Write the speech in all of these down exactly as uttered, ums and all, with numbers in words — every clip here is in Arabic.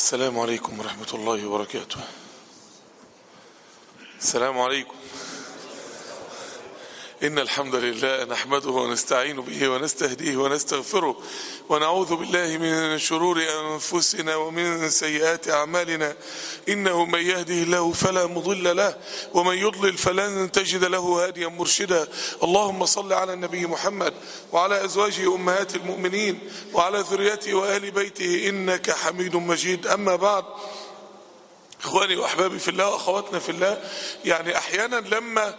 السلام عليكم ورحمة الله وبركاته. السلام عليكم. إن الحمد لله نحمده ونستعين به ونستهديه ونستغفره ونعوذ بالله من شرور أنفسنا ومن سيئات أعمالنا، إنه من يهده الله فلا مضل له ومن يضلل فلن تجد له هاديا مرشدا. اللهم صل على النبي محمد وعلى أزواجه أمهات المؤمنين وعلى ذريته وآل بيته إنك حميد مجيد. أما بعد، إخواني وأحبابي في الله وأخواتنا في الله، يعني أحيانا لما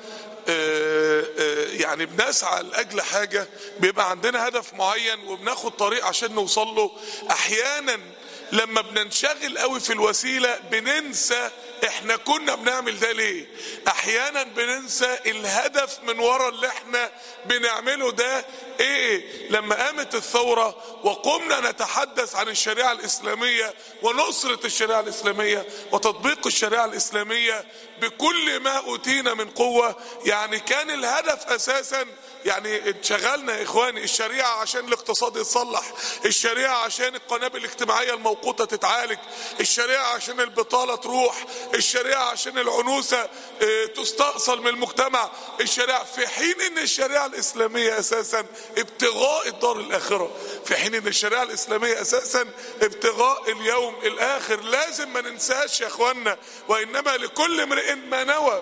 يعني بنسعى لأجل حاجة بيبقى عندنا هدف معين وبناخد طريق عشان نوصل له. احيانا لما بننشغل قوي في الوسيلة بننسى احنا كنا بنعمل ده ليه. احيانا بننسى الهدف من ورا اللي احنا بنعمله ده ايه. لما قامت الثورة وقمنا نتحدث عن الشريعة الاسلامية ونصرة الشريعة الاسلامية وتطبيق الشريعة الاسلامية بكل ما اوتينا من قوة، يعني كان الهدف اساسا، يعني اتشغلنا يا اخواني الشريعة عشان الاقتصاد يتصلح، الشريعة عشان القنابل الاجتماعية الموقوتة تتعالج، الشريعة عشان البطالة تروح، الشريعة عشان العنوسة اه تستأصل من المجتمع، الشريعة في حين ان الشريعة الاسلامية اساسا ابتغاء الدار الاخرة، في حين ان الشريعة الاسلامية اساسا ابتغاء اليوم الاخر. لازم ما ننساش يا اخوانا، وانما لكل امرئ ما نوى.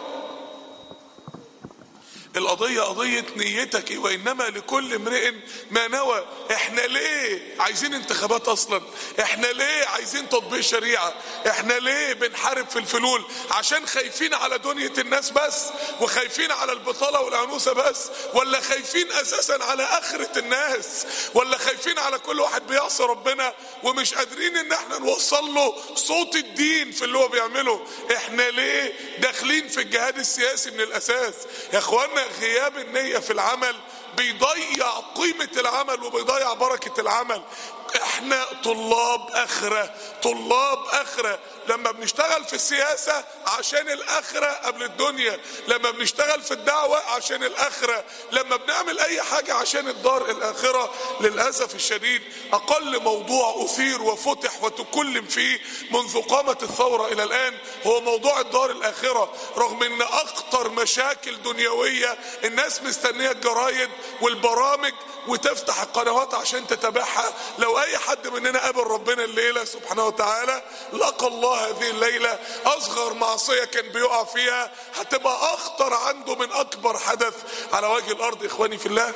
القضية قضية نيتك، وإنما لكل امرئ ما نوى. احنا ليه عايزين انتخابات اصلا؟ احنا ليه عايزين تطبيق شريعة؟ احنا ليه بنحارب في الفلول؟ عشان خايفين على دنيا الناس بس، وخايفين على البطالة والعنوسة بس، ولا خايفين اساسا على اخرة الناس، ولا خايفين على كل واحد بيعصي ربنا ومش قادرين ان احنا نوصل له صوت الدين في اللي هو بيعمله؟ احنا ليه داخلين في الجهاد السياسي من الاساس يا اخوانا؟ غياب النية في العمل بيضيع قيمة العمل وبيضيع بركة العمل. احنا طلاب اخرة، طلاب اخرة. لما بنشتغل في السياسة عشان الاخرة قبل الدنيا، لما بنشتغل في الدعوة عشان الاخرة، لما بنعمل اي حاجة عشان الدار الاخرة. للأسف الشديد اقل موضوع اثير وفتح وتكلم فيه منذ قامت الثورة الى الان هو موضوع الدار الاخرة، رغم ان اخطر مشاكل دنيوية الناس مستنية الجرايد والبرامج وتفتح القنوات عشان تتابعها. لو اي حد مننا قابل ربنا الليلة سبحانه وتعالى، لقى الله هذه الليلة، اصغر معصية كان بيقع فيها هتبقى اخطر عنده من اكبر حدث على وجه الارض. اخواني في الله،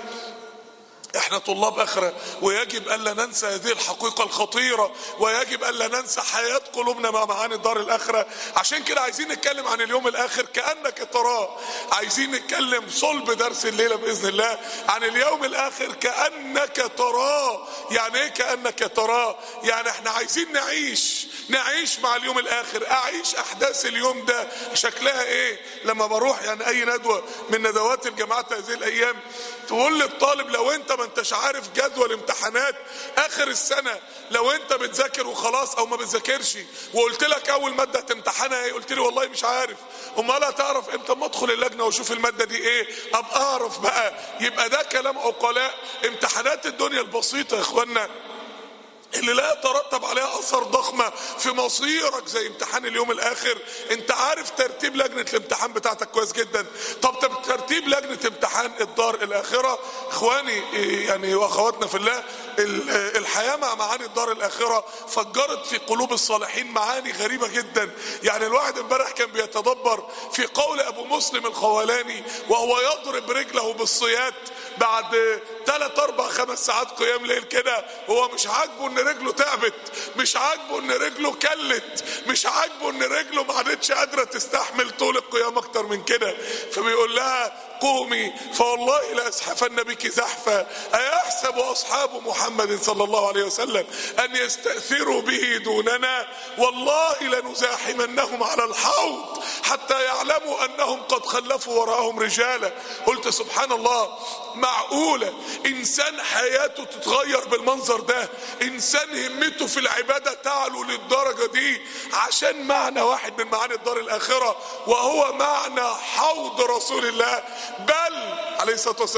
احنا طلاب اخرة، ويجب الا ننسى هذه الحقيقة الخطيرة، ويجب الا ننسى حياة قلوبنا مع معاني الدار الاخرة. عشان كده عايزين نتكلم عن اليوم الاخر كأنك تراه. عايزين نتكلم صلب درس الليلة باذن الله عن اليوم الاخر كأنك تراه. يعني ايه كأنك تراه؟ يعني احنا عايزين نعيش نعيش مع اليوم الاخر، اعيش احداث اليوم ده شكلها ايه. لما بروح يعني اي ندوة من ندوات الجامعات هذه الايام، تقول للطالب لو انت ما انتش عارف جدول امتحانات اخر السنة، لو انت بتذاكر وخلاص او ما بتذاكرش، وقلت لك اول مادة تمتحنها ايه، قلت لي والله مش عارف، امال هتعرف امتى ما ادخل اللجنة واشوف المادة دي ايه ابقى اعرف بقى. يبقى ده كلام عقلاء. امتحانات الدنيا البسيطة يا اخوانا اللي لا يترتب عليها اثر ضخمة في مصيرك زي امتحان اليوم الاخر. انت عارف ترتيب لجنة الامتحان بتاعتك كويس جدا. طب ترتيب لجنة امتحان الدار الاخرة اخواني يعني واخواتنا في الله، الحياة مع معاني الدار الاخرة فجرت في قلوب الصالحين معاني غريبة جدا. يعني الواحد امبارح كان بيتدبر في قول ابو مسلم الخولاني وهو يضرب رجله بالصياد بعد ثلاث اربع خمس ساعات قيام ليل كده، هو مش عاجبه ان رجله تعبت، مش عاجبه ان رجله كلت، مش عاجبه ان رجله ما عادتش قادره تستحمل طول القيام اكتر من كده. فبيقول لها قومي فوالله لأزحفن بك زحفا. أيحسب أصحاب محمد صلى الله عليه وسلم أن يستأثروا به دوننا؟ والله لنزاحمنهم على الحوض حتى يعلموا أنهم قد خلفوا وراءهم رجالا. قلت سبحان الله، معقولة إنسان حياته تتغير بالمنظر ده؟ إنسان همته في العبادة تعلو للدرجة دي عشان معنى واحد من معاني الدار الآخرة، وهو معنى حوض رسول الله، بل عليه الصلاة والسلام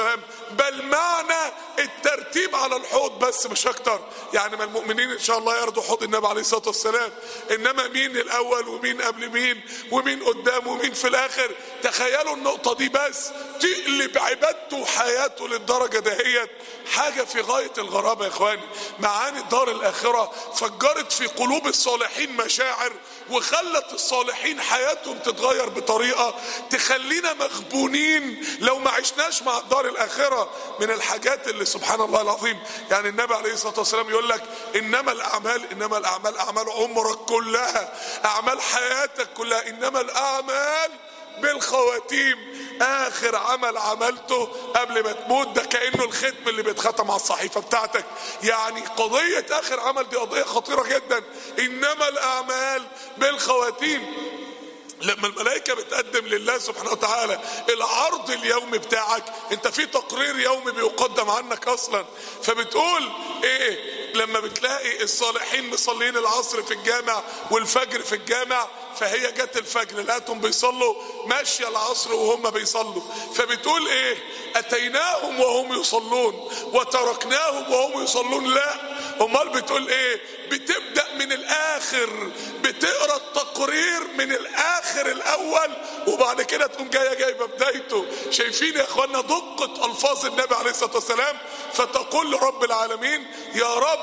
بل معنى الترتيب على الحوض بس مش اكتر. يعني ما المؤمنين ان شاء الله يرضوا حوض النبي عليه الصلاة والسلام، انما مين الاول ومين قبل مين ومين قدام ومين في الاخر. تخيلوا النقطة دي بس تقلب عبادته وحياته للدرجة دهيت، حاجة في غاية الغرابة يا اخواني. معاني الدار الاخرة فجرت في قلوب الصالحين مشاعر، وخلت الصالحين حياتهم تتغير بطريقة تخلينا مغبونين لو ما عشناش مع الدار الاخرة. من الحاجات اللي سبحان الله العظيم، يعني النبي عليه الصلاة والسلام يقول لك انما الاعمال انما الاعمال اعمال عمرك كلها، اعمال حياتك كلها، انما الاعمال بالخواتيم. اخر عمل عملته قبل ما تموت ده كأنه الختم اللي بيتختم على الصحيفة بتاعتك. يعني قضية اخر عمل دي قضية خطيرة جدا. انما الاعمال بالخواتيم. لما الملائكة بتقدم لله سبحانه وتعالى العرض اليومي بتاعك، انت في تقرير يومي بيقدم عنك اصلا، فبتقول ايه لما بتلاقي الصالحين مصلين العصر في الجامع والفجر في الجامع، فهي جت الفجر لقيتهم بيصلوا ماشية العصر وهم بيصلوا، فبتقول ايه؟ اتيناهم وهم يصلون وتركناهم وهم يصلون. لا، امال بتقول ايه؟ بتبدأ من الاخر، بتقرأ التقرير من الاخر الاول وبعد كده تقوم جاية جايبة بدايته. شايفين يا اخوانا دقة الفاظ النبي عليه الصلاة والسلام؟ فتقول لرب العالمين يا رب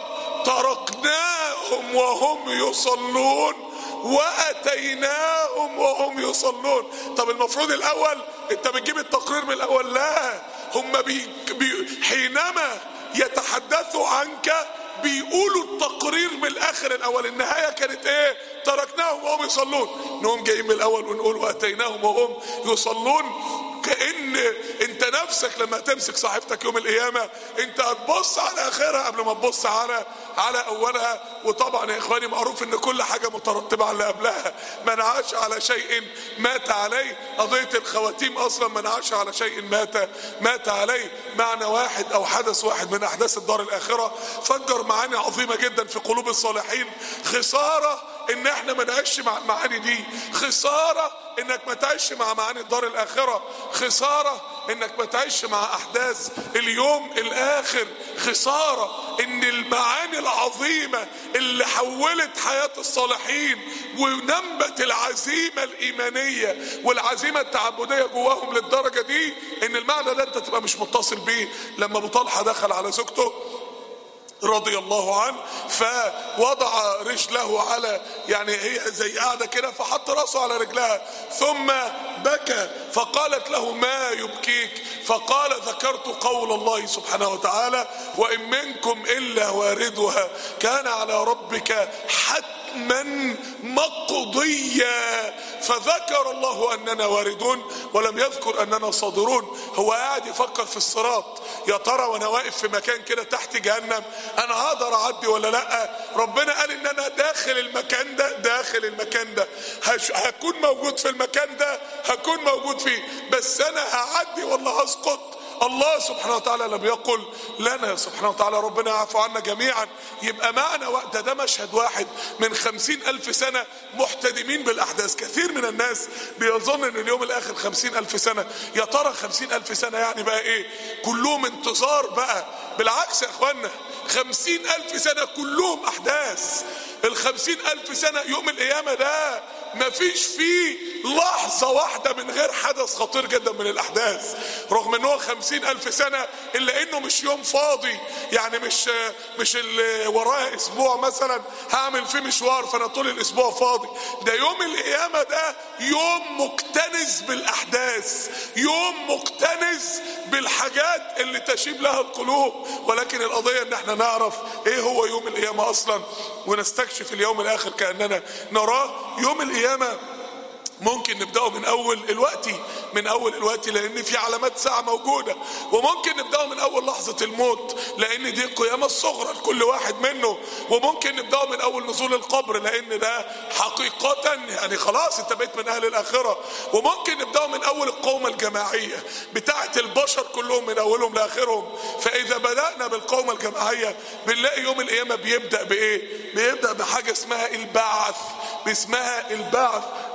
تركناهم وهم يصلون واتيناهم وهم يصلون. طب المفروض الاول انت بتجيب التقرير من الاول. لا، هم بي بي حينما يتحدثوا عنك بيقولوا التقرير من الاخر الاول. النهايه كانت ايه؟ تركناهم وهم يصلون. نقوم جايين من الاول ونقول واتيناهم وهم يصلون. كأن انت نفسك لما تمسك صحيفتك يوم القيامة انت هتبص على اخرها قبل ما تبص على على اولها. وطبعا يا اخواني معروف ان كل حاجة مترتبة على اللي قبلها. من عاش على شيء مات عليه. قضية الخواتيم اصلا من عاش على شيء مات مات عليه. معنى واحد او حدث واحد من احداث الدار الاخرة فجر معاني عظيمة جدا في قلوب الصالحين. خسارة ان احنا ما نعيش مع المعاني دي، خسارة انك ما تعيش مع معاني الدار الاخرة، خسارة انك ما تعيش مع احداث اليوم الاخر، خسارة ان المعاني العظيمة اللي حولت حياة الصالحين ونمت العزيمة الايمانية والعزيمة التعبدية جواهم للدرجة دي، ان المعنى ده انت تبقى مش متصل بيه. لما ابو طلحة دخل على زوجته رضي الله عنه فوضع رجله على، يعني هي زي قاعدة كده، فحط راسه على رجلها ثم بكى فقالت له ما يبكيك؟ فقال ذكرت قول الله سبحانه وتعالى وإن منكم إلا واردها كان على ربك حتما مقضيا. فذكر الله أننا واردون ولم يذكر أننا صادرون. هو قاعد يفكر في الصراط، يا ترى وانا واقف في مكان كده تحت جهنم انا هقدر اعدي ولا لا؟ ربنا قال ان انا داخل المكان ده، داخل المكان ده هكون موجود في المكان ده، هكون موجود فيه، بس انا هعدي ولا هسقط؟ الله سبحانه وتعالى لم يقل لنا سبحانه وتعالى، ربنا يعفو عنا جميعا. يبقى معنى وقت ده مشهد واحد من خمسين ألف سنة محتدمين بالأحداث. كثير من الناس بيظن ان اليوم الآخر خمسين ألف سنة. يا ترى خمسين ألف سنة يعني بقى ايه؟ كلهم انتظار بقى. بالعكس يا اخوانا، خمسين ألف سنة كلهم أحداث. الخمسين ألف سنة يوم القيامة ده مفيش فيه لحظة واحدة من غير حدث خطير جدا من الأحداث. رغم انه خمسين ألف سنة إلا إنه مش يوم فاضي، يعني مش مش اللي وراه أسبوع مثلا هعمل فيه مشوار فأنا طول الأسبوع فاضي. ده يوم القيامة ده يوم مكتنز بالأحداث، يوم مكتنز بالحاجات اللي تشيب لها القلوب. ولكن القضية إن احنا نعرف إيه هو يوم القيامة أصلا ونستكشف اليوم الآخر كأننا نراه. يوم القيامة ممكن نبدأه من أول الوقت، من أول الوقت لأن في علامات ساعة موجودة، وممكن نبدأه من أول لحظة الموت لأن دي القيامة الصغرى لكل واحد منه، وممكن نبدأه من أول نزول القبر لأن ده حقيقة يعني خلاص أنت بقيت من أهل الآخرة، وممكن نبدأه من أول القومة الجماعية بتاعة البشر كلهم من أولهم لآخرهم. فإذا بدأنا بالقومة الجماعية بنلاقي يوم القيامة بيبدأ بإيه؟ بيبدأ بحاجة اسمها البعث، باسمها البعث. البعث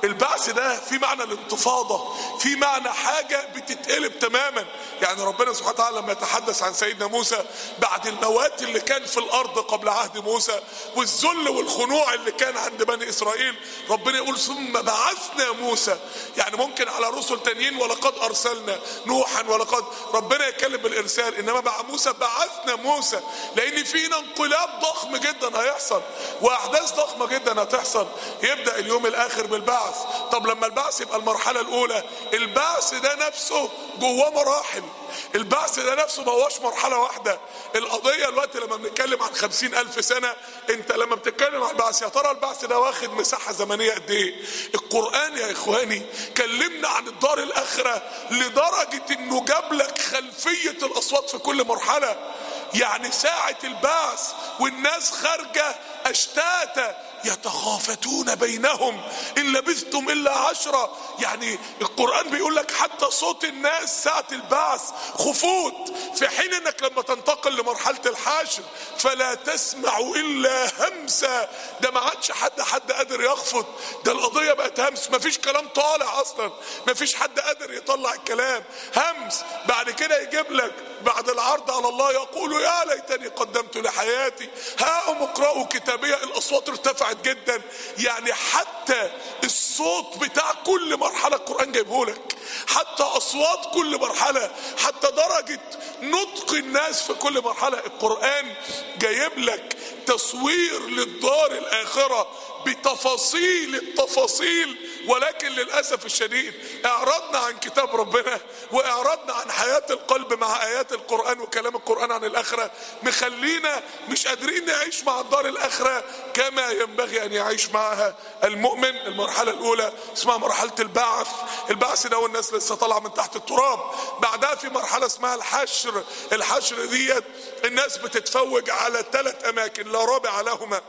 البعث ده في معنى الانتفاضة، في معنى حاجة بتتقلب تماما. يعني ربنا سبحانه وتعالى لما يتحدث عن سيدنا موسى بعد الموات اللي كان في الارض قبل عهد موسى والذل والخنوع اللي كان عند بني اسرائيل، ربنا يقول ثم بعثنا موسى. يعني ممكن على رسل تانيين ولقد ارسلنا نوحا ولقد، ربنا يتكلم بالارسال، انما مع موسى بعثنا موسى، لان فينا انقلاب ضخم جدا هيحصل واحداث ضخمه جدا هتحصل. يبدا اليوم الاخر بالبعث. طب لما البعث يبقى المرحله الاولى، البعث ده نفسه جواه مراحل، البعث ده نفسه ما هوش مرحله واحده. القضيه الوقت لما بنتكلم عن خمسين الف سنه، انت لما بتتكلم عن البعث يا ترى البعث ده واخد مساحه زمنيه قد ايه؟ القران يا اخواني كلمنا عن الدار الاخره لدرجه انه جاب لك خلفيه الاصوات في كل مرحله. يعني ساعه البعث والناس خارجه اشتاتا يتخافتون بينهم ان لبثتم الا عشرة. يعني القرآن بيقول لك حتى صوت الناس ساعة البعث خفوت، في حين انك لما تنتقل لمرحلة الحشر فلا تسمع الا همسة. ده ما عادش حد حد قادر يخفض، ده القضية بقت همس، مفيش كلام طالع اصلا، مفيش حد قادر يطلع الكلام، همس. بعد كده يجيب لك بعد العرض على الله يقول يا ليتني قدمت لحياتي هاؤم اقرأوا كتابية. الاصوات ارتفعت جدا، يعني حتى الصوت بتاع كل مرحلة القرآن جايبه لك، حتى اصوات كل مرحلة، حتى درجة نطق الناس في كل مرحلة. القرآن جايب لك تصوير للدار الآخرة بتفاصيل التفاصيل. ولكن للأسف الشديد اعرضنا عن كتاب ربنا واعرضنا عن حياة القلب مع آيات القرآن وكلام القرآن عن الآخرة، مخلينا مش قادرين نعيش مع الدار الآخرة كما ينبغي أن يعيش معها المؤمن. المرحلة الأولى اسمها مرحلة البعث، البعث ده والناس لسه طالعة من تحت التراب. بعدها في مرحلة اسمها الحشر، الحشر ديت الناس بتتفوج على ثلاث أماكن لا رابع لهما،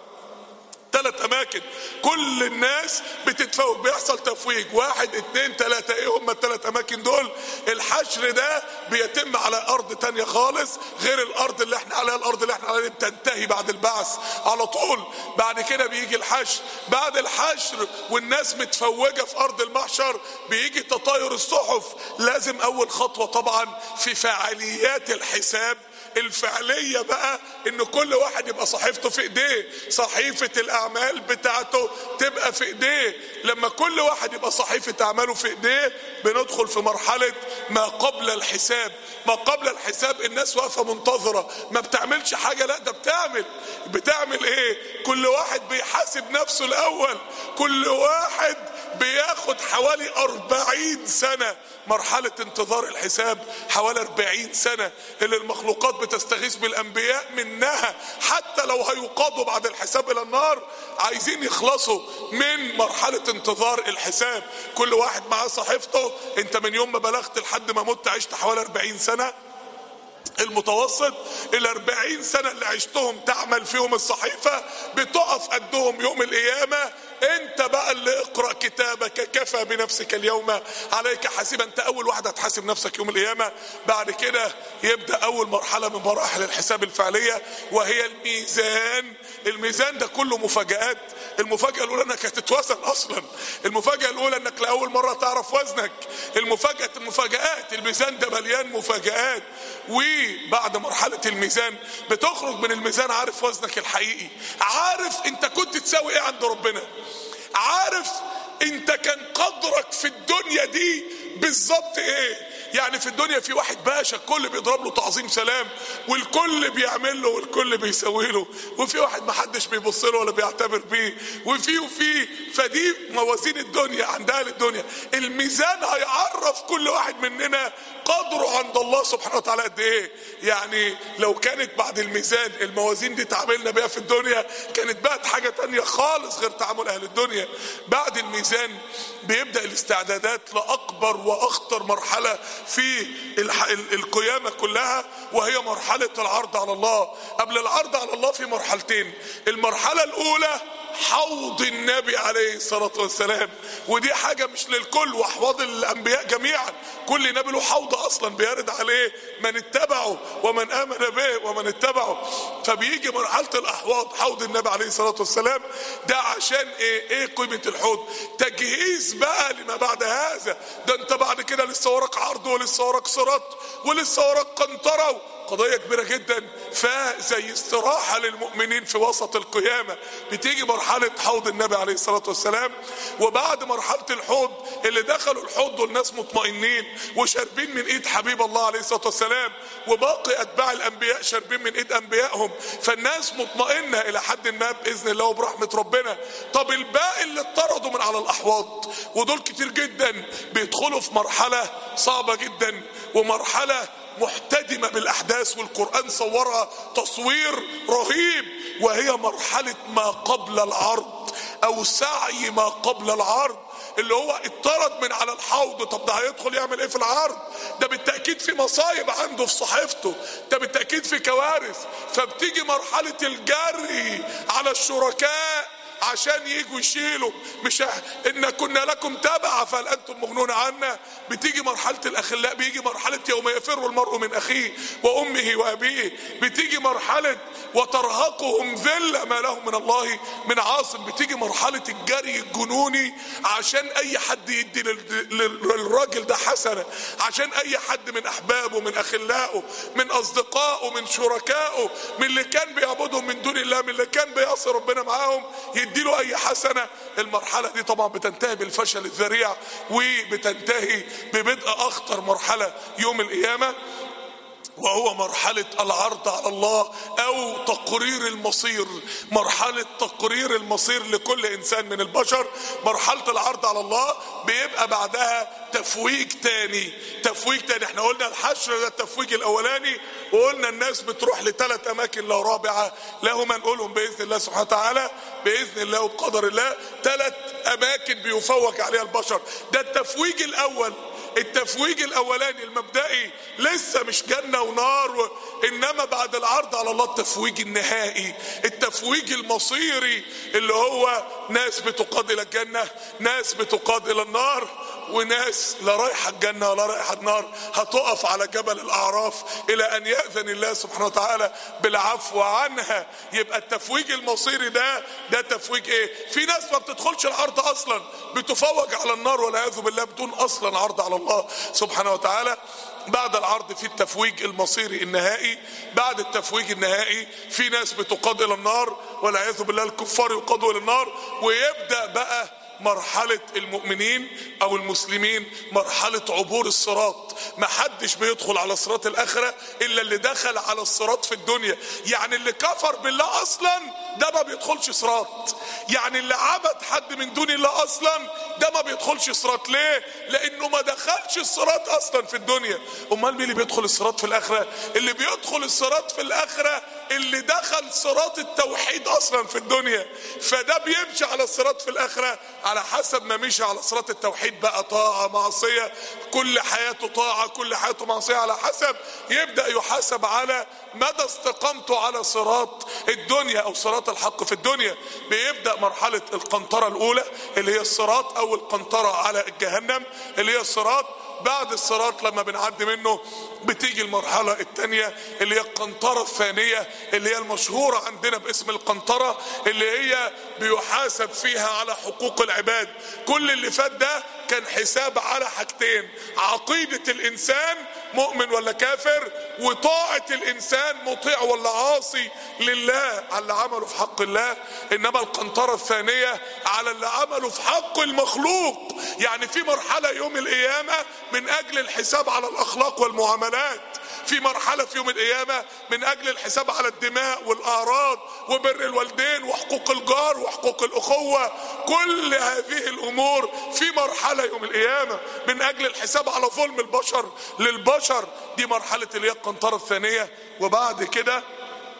ثلاث اماكن كل الناس بتتفوج، بيحصل تفويج واحد اتنين تلاتة. ايه هم الثلاث اماكن دول؟ الحشر ده بيتم على ارض تانية خالص غير الارض اللي احنا عليها، الارض اللي احنا عليها بتنتهي بعد البعث على طول. بعد كده بيجي الحشر، بعد الحشر والناس متفوجة في ارض المحشر بيجي تطاير الصحف. لازم اول خطوة طبعا في فعاليات الحساب الفعلية بقى ان كل واحد يبقى صحيفته في ايديه، صحيفة الاعمال بتاعته تبقى في ايديه. لما كل واحد يبقى صحيفة اعماله في ايديه بندخل في مرحلة ما قبل الحساب. ما قبل الحساب الناس واقفة منتظرة، ما بتعملش حاجة، لا ده بتعمل. بتعمل ايه؟ كل واحد بيحاسب نفسه الاول، كل واحد بياخد حوالي أربعين سنة. مرحلة انتظار الحساب حوالي أربعين سنة اللي المخلوقات بتستغيث بالأنبياء منها، حتى لو هيقادوا بعد الحساب إلى النار عايزين يخلصوا من مرحلة انتظار الحساب. كل واحد معاه صحيفته. انت من يوم ما بلغت لحد ما مت عشت حوالي أربعين سنة. المتوسط الأربعين سنة اللي عشتهم تعمل فيهم الصحيفة بتقف قدهم يوم القيامة. انت بقى اللي اقرأ كتابك كفى بنفسك اليوم عليك حاسبا. انت اول واحد هتحاسب نفسك يوم القيامة. بعد كده يبدأ اول مرحلة من مراحل الحساب الفعلية وهي الميزان. الميزان ده كله مفاجآت. المفاجأة الاولى انك هتتوزن اصلا، المفاجأة الاولى انك لاول مرة تعرف وزنك، المفاجأة المفاجآت. الميزان ده مليان مفاجآت. وبعد مرحلة الميزان بتخرج من الميزان عارف وزنك الحقيقي، عارف انت كنت تساوي ايه عند ربنا، عارف انت كان قدرك في الدنيا دي بالظبط ايه. يعني في الدنيا في واحد باشا الكل بيضرب له تعظيم سلام والكل بيعمل له والكل بيسوي له، وفي واحد محدش بيبص له ولا بيعتبر بيه، وفي وفي فدي موازين الدنيا عندها للدنيا. الميزان هيعرف كل واحد مننا قدره عند الله سبحانه وتعالى قد ايه. يعني لو كانت بعد الميزان الموازين دي تعاملنا بيها في الدنيا كانت بقت حاجة تانية خالص غير تعامل اهل الدنيا. بعد الميزان بيبدأ الاستعدادات لأكبر وأخطر مرحلة في القيامة كلها وهي مرحلة العرض على الله. قبل العرض على الله في مرحلتين. المرحلة الأولى حوض النبي عليه الصلاة والسلام، ودي حاجة مش للكل، واحواض الانبياء جميعا كل نبي له حوض اصلا بيرد عليه من اتبعه ومن امن به ومن اتبعه. فبيجي مرحلة الاحواض حوض النبي عليه الصلاة والسلام ده عشان ايه؟ ايه قيمة الحوض؟ تجهيز بقى لما بعد هذا. ده انت بعد كده لسه وراك عرض ولسه وراك صراط ولسه وراك قنطرة، قضية كبيرة جدا. فزي استراحة للمؤمنين في وسط القيامة بتيجي مرحلة حوض النبي عليه الصلاة والسلام. وبعد مرحلة الحوض اللي دخلوا الحوض والناس مطمئنين وشاربين من ايد حبيب الله عليه الصلاة والسلام، وباقي اتباع الانبياء شاربين من ايد انبيائهم، فالناس مطمئنة الى حد ما باذن الله وبرحمة ربنا. طب الباقي اللي اطردوا من على الاحواض، ودول كتير جدا، بيدخلوا في مرحلة صعبة جدا ومرحلة محتدمة بالاحداث، والقرآن صورها تصوير رهيب، وهي مرحلة ما قبل العرض او سعي ما قبل العرض، اللي هو اتطرد من على الحوض. طب ده هيدخل يعمل ايه في العرض؟ ده بالتأكيد في مصايب عنده في صحيفته، ده بالتأكيد في كوارث. فبتيجي مرحلة الجري على الشركاء عشان يجوا يشيلوا، مش ان كنا لكم تبع فهل انتم مغنون عنا. بتيجي مرحلة الاخلاء، بيجي مرحلة يوم يفر المرء من اخيه وامه وابيه، بتيجي مرحلة وترهقهم ذلة ما لهم من الله من عاصم، بتيجي مرحلة الجري الجنوني عشان اي حد يدي للراجل ده حسنة، عشان اي حد من احبابه من اخلائه من اصدقائه من شركائه من اللي كان بيعبدهم من دون الله من اللي كان بيعصي ربنا معاهم يديله اي حسنة. المرحلة دي طبعا بتنتهي بالفشل الذريع، وبتنتهي ببدء اخطر مرحلة يوم القيامة، وهو مرحلة العرض على الله او تقرير المصير. مرحلة تقرير المصير لكل انسان من البشر. مرحلة العرض على الله بيبقى بعدها تفويج تاني. تفويج تاني، احنا قلنا الحشر ده التفويج الاولاني، وقلنا الناس بتروح لثلاث اماكن لا رابعة لهم نقولهم باذن الله سبحانه وتعالى، باذن الله وبقدر الله. ثلاث اماكن بيفوج عليها البشر. ده التفويج الاول. التفويج الاولاني المبدئي لسه مش جنة ونار و... انما بعد العرض على الله التفويج النهائي، التفويج المصيري، اللي هو ناس بتقاد الى الجنة، ناس بتقاد الى النار، وناس لا رايحة الجنة ولا رايحة النار هتقف على جبل الاعراف الى ان يأذن الله سبحانه وتعالى بالعفو عنها. يبقى التفويج المصيري ده ده تفويج ايه؟ في ناس ما بتدخلش العرض اصلا، بتفوج على النار والعياذ بالله بدون اصلا عرض على الله سبحانه وتعالى. بعد العرض في التفويج المصيري النهائي. بعد التفويج النهائي في ناس بتقاد الى النار والعياذ بالله، الكفار يقادوا الى النار. ويبدأ بقى مرحلة المؤمنين او المسلمين، مرحلة عبور الصراط. ما حدش بيدخل على صراط الاخرة الا اللي دخل على الصراط في الدنيا. يعني اللي كفر بالله اصلا ده ما بيدخلش صراط، يعني اللي عبد حد من دون الله اصلا ده ما بيدخلش صراط. ليه؟ لانه ما دخلش الصراط اصلا في الدنيا. امال مين اللي بيدخل الصراط في الاخرة؟ اللي بيدخل الصراط في الاخرة اللي دخل صراط التوحيد اصلا في الدنيا. فده بيمشي على الصراط في الاخرة على حسب ما مشي على صراط التوحيد، بقى طاعة معصية، كل حياته طاعة كل حياته معصية، على حسب يبدأ يحاسب على مدى استقامته على صراط الدنيا او صراط الحق في الدنيا. بيبدأ مرحلة القنطرة الاولى اللي هي الصراط، او القنطرة على الجهنم اللي هي الصراط. بعد الصراط لما بنعدي منه بتيجي المرحلة الثانية اللي هي القنطرة الثانية، اللي هي المشهورة عندنا باسم القنطرة، اللي هي بيحاسب فيها على حقوق العباد. كل اللي فات ده كان حساب على حاجتين: عقيدة الانسان مؤمن ولا كافر، وطاعة الانسان مطيع ولا عاصي لله على اللي عمله في حق الله. انما القنطرة الثانية على اللي عمله في حق المخلوق. يعني في مرحلة يوم القيامة من اجل الحساب على الاخلاق والمعاملات، في مرحلة في يوم القيامة من اجل الحساب على الدماء والاعراض وبر الوالدين وحقوق الجار وحقوق الاخوة. كل هذه الامور في مرحلة يوم القيامة من اجل الحساب على ظلم البشر للبشر. دي مرحلة اللي هي القنطرة الثانية. وبعد كده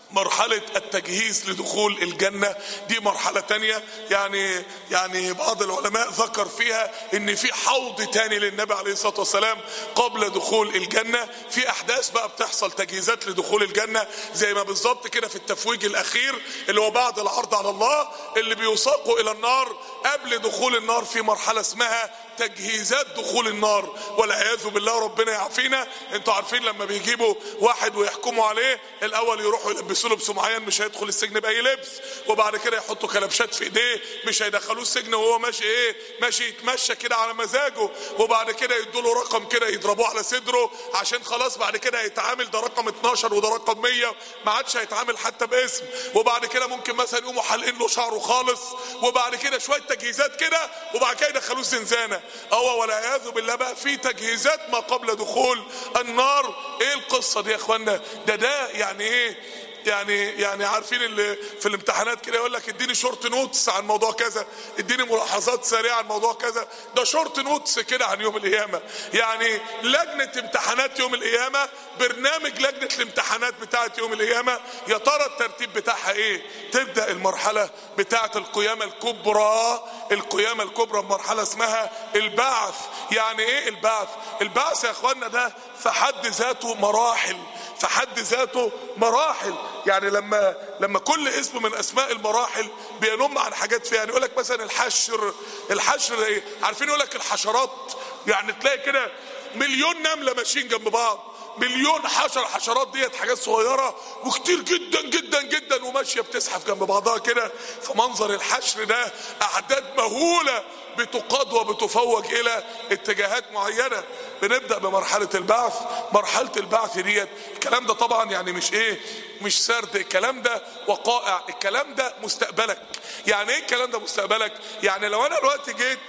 مرحلة التجهيز لدخول الجنة دي مرحلة تانية. يعني يعني بعض العلماء ذكر فيها ان في حوض تاني للنبي عليه الصلاة والسلام قبل دخول الجنة. في احداث بقى بتحصل تجهيزات لدخول الجنة، زي ما بالظبط كده في التفويج الاخير اللي هو بعد العرض على الله اللي بيساقوا الى النار. قبل دخول النار في مرحلة اسمها تجهيزات دخول النار، والعياذ بالله ربنا يعافينا. انتوا عارفين لما بيجيبوا واحد ويحكموا عليه، الاول يروحوا يلبسوا لبس معين مش هيدخل السجن باي لبس، وبعد كده يحطوا كلبشات في ايديه مش هيدخلوه السجن وهو ماشي ايه ماشي يتمشى كده على مزاجه، وبعد كده يدوا له رقم كده يضربوه على صدره عشان خلاص بعد كده هيتعامل ده رقم اتناشر وده رقم مية، ما عادش هيتعامل حتى باسم. وبعد كده ممكن مثلا يقوموا حالقين له شعره خالص، وبعد كده شويه تجهيزات كده، وبعد كده يدخلوه الزنزانه. اه والعياذ بالله بقى في تجهيزات ما قبل دخول النار. ايه القصه دي يا اخوانا؟ ده ده يعني ايه؟ يعني يعني عارفين اللي في الامتحانات كده يقول لك اديني شورت نوتس عن موضوع كذا، اديني ملاحظات سريعه عن موضوع كذا. ده شورت نوتس كده عن يوم القيامه. يعني لجنه امتحانات يوم القيامه، برنامج لجنه الامتحانات بتاعه يوم القيامه، يا ترى الترتيب بتاعها ايه؟ تبدا المرحله بتاعه القيامه الكبرى. القيامه الكبرى بمرحله اسمها البعث. يعني ايه البعث؟ البعث يا اخوانا ده في حد ذاته مراحل، في حد ذاته مراحل. يعني لما لما كل اسم من اسماء المراحل بينم عن حاجات فيها. يعني يقول لك مثلا الحشر. الحشر ايه؟ عارفين يقول لك الحشرات، يعني تلاقي كده مليون نمله ماشيين جنب بعض، مليون حشر. حشرات ديت حاجات صغيره وكتير جدا جدا جدا وماشيه بتزحف جنب بعضها كده. فمنظر الحشر ده اعداد مهوله بتقاد وبتفوج الى اتجاهات معينه. بنبدا بمرحله البعث. مرحله البعث ديت الكلام ده طبعا يعني مش ايه مش سرد، الكلام ده وقائع، الكلام ده مستقبلك. يعني ايه الكلام ده مستقبلك؟ يعني لو انا دلوقتي جيت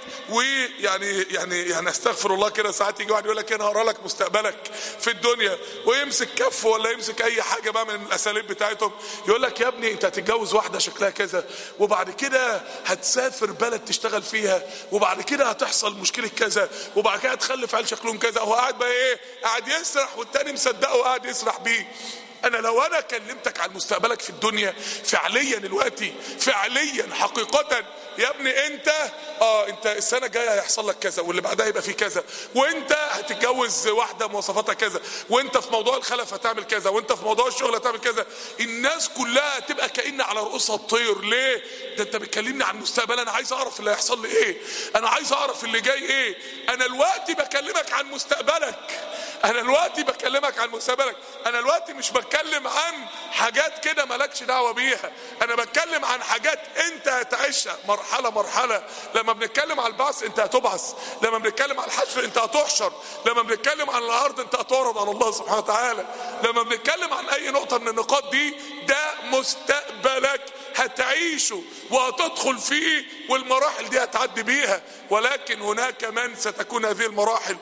ويعني يعني يعني استغفر الله كده، ساعات يجي واحد يقول لك انا هقرا لك مستقبلك في الدنيا، ويمسك كف ولا يمسك اي حاجه بقى من الاساليب بتاعتهم، يقول لك يا ابني انت هتتجوز واحده شكلها كذا، وبعد كده هتسافر بلد تشتغل فيها، وبعد كده هتحصل مشكله كذا، وبعد كده هتخلف عيال شكلهم كذا. هو قاعد بقى ايه؟ قاعد يسرح والتاني مصدقه وقاعد يسرح بيه. انا لو انا كلمتك عن مستقبلك في الدنيا فعليا دلوقتي، فعليا حقيقة يا ابني، انت اه انت السنة الجاية هيحصل لك كذا، واللي بعدها يبقى فيه كذا، وانت هتتجوز واحدة مواصفاتها كذا، وانت في موضوع الخلف هتعمل كذا، وانت في موضوع الشغل هتعمل كذا. الناس كلها تبقى كأن على رؤوسها الطير. ليه؟ ده انت بتكلمني عن مستقبل، انا عايز اعرف اللي هيحصل لي ايه، انا عايز اعرف اللي جاي ايه. انا دلوقتي بكلمك عن مستقبلك، انا دلوقتي بكلمك عن مستقبلك، انا دلوقتي مش بتكلم عن حاجات كده مالكش دعوه بيها، انا بتكلم عن حاجات انت هتعيشها مرحله مرحله. لما بنتكلم على البعث انت هتبعث، لما بنتكلم على الحشر انت هتحشر، لما بنتكلم عن الارض انت هتعرض على الله سبحانه وتعالى، لما بنتكلم عن اي نقطه من النقاط دي ده مستقبلك هتعيشه وهتدخل فيه، والمراحل دي هتعدي بيها. ولكن هناك من ستكون هذه المراحل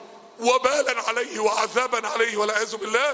وبالا عليه وعذابا عليه والعياذ بالله،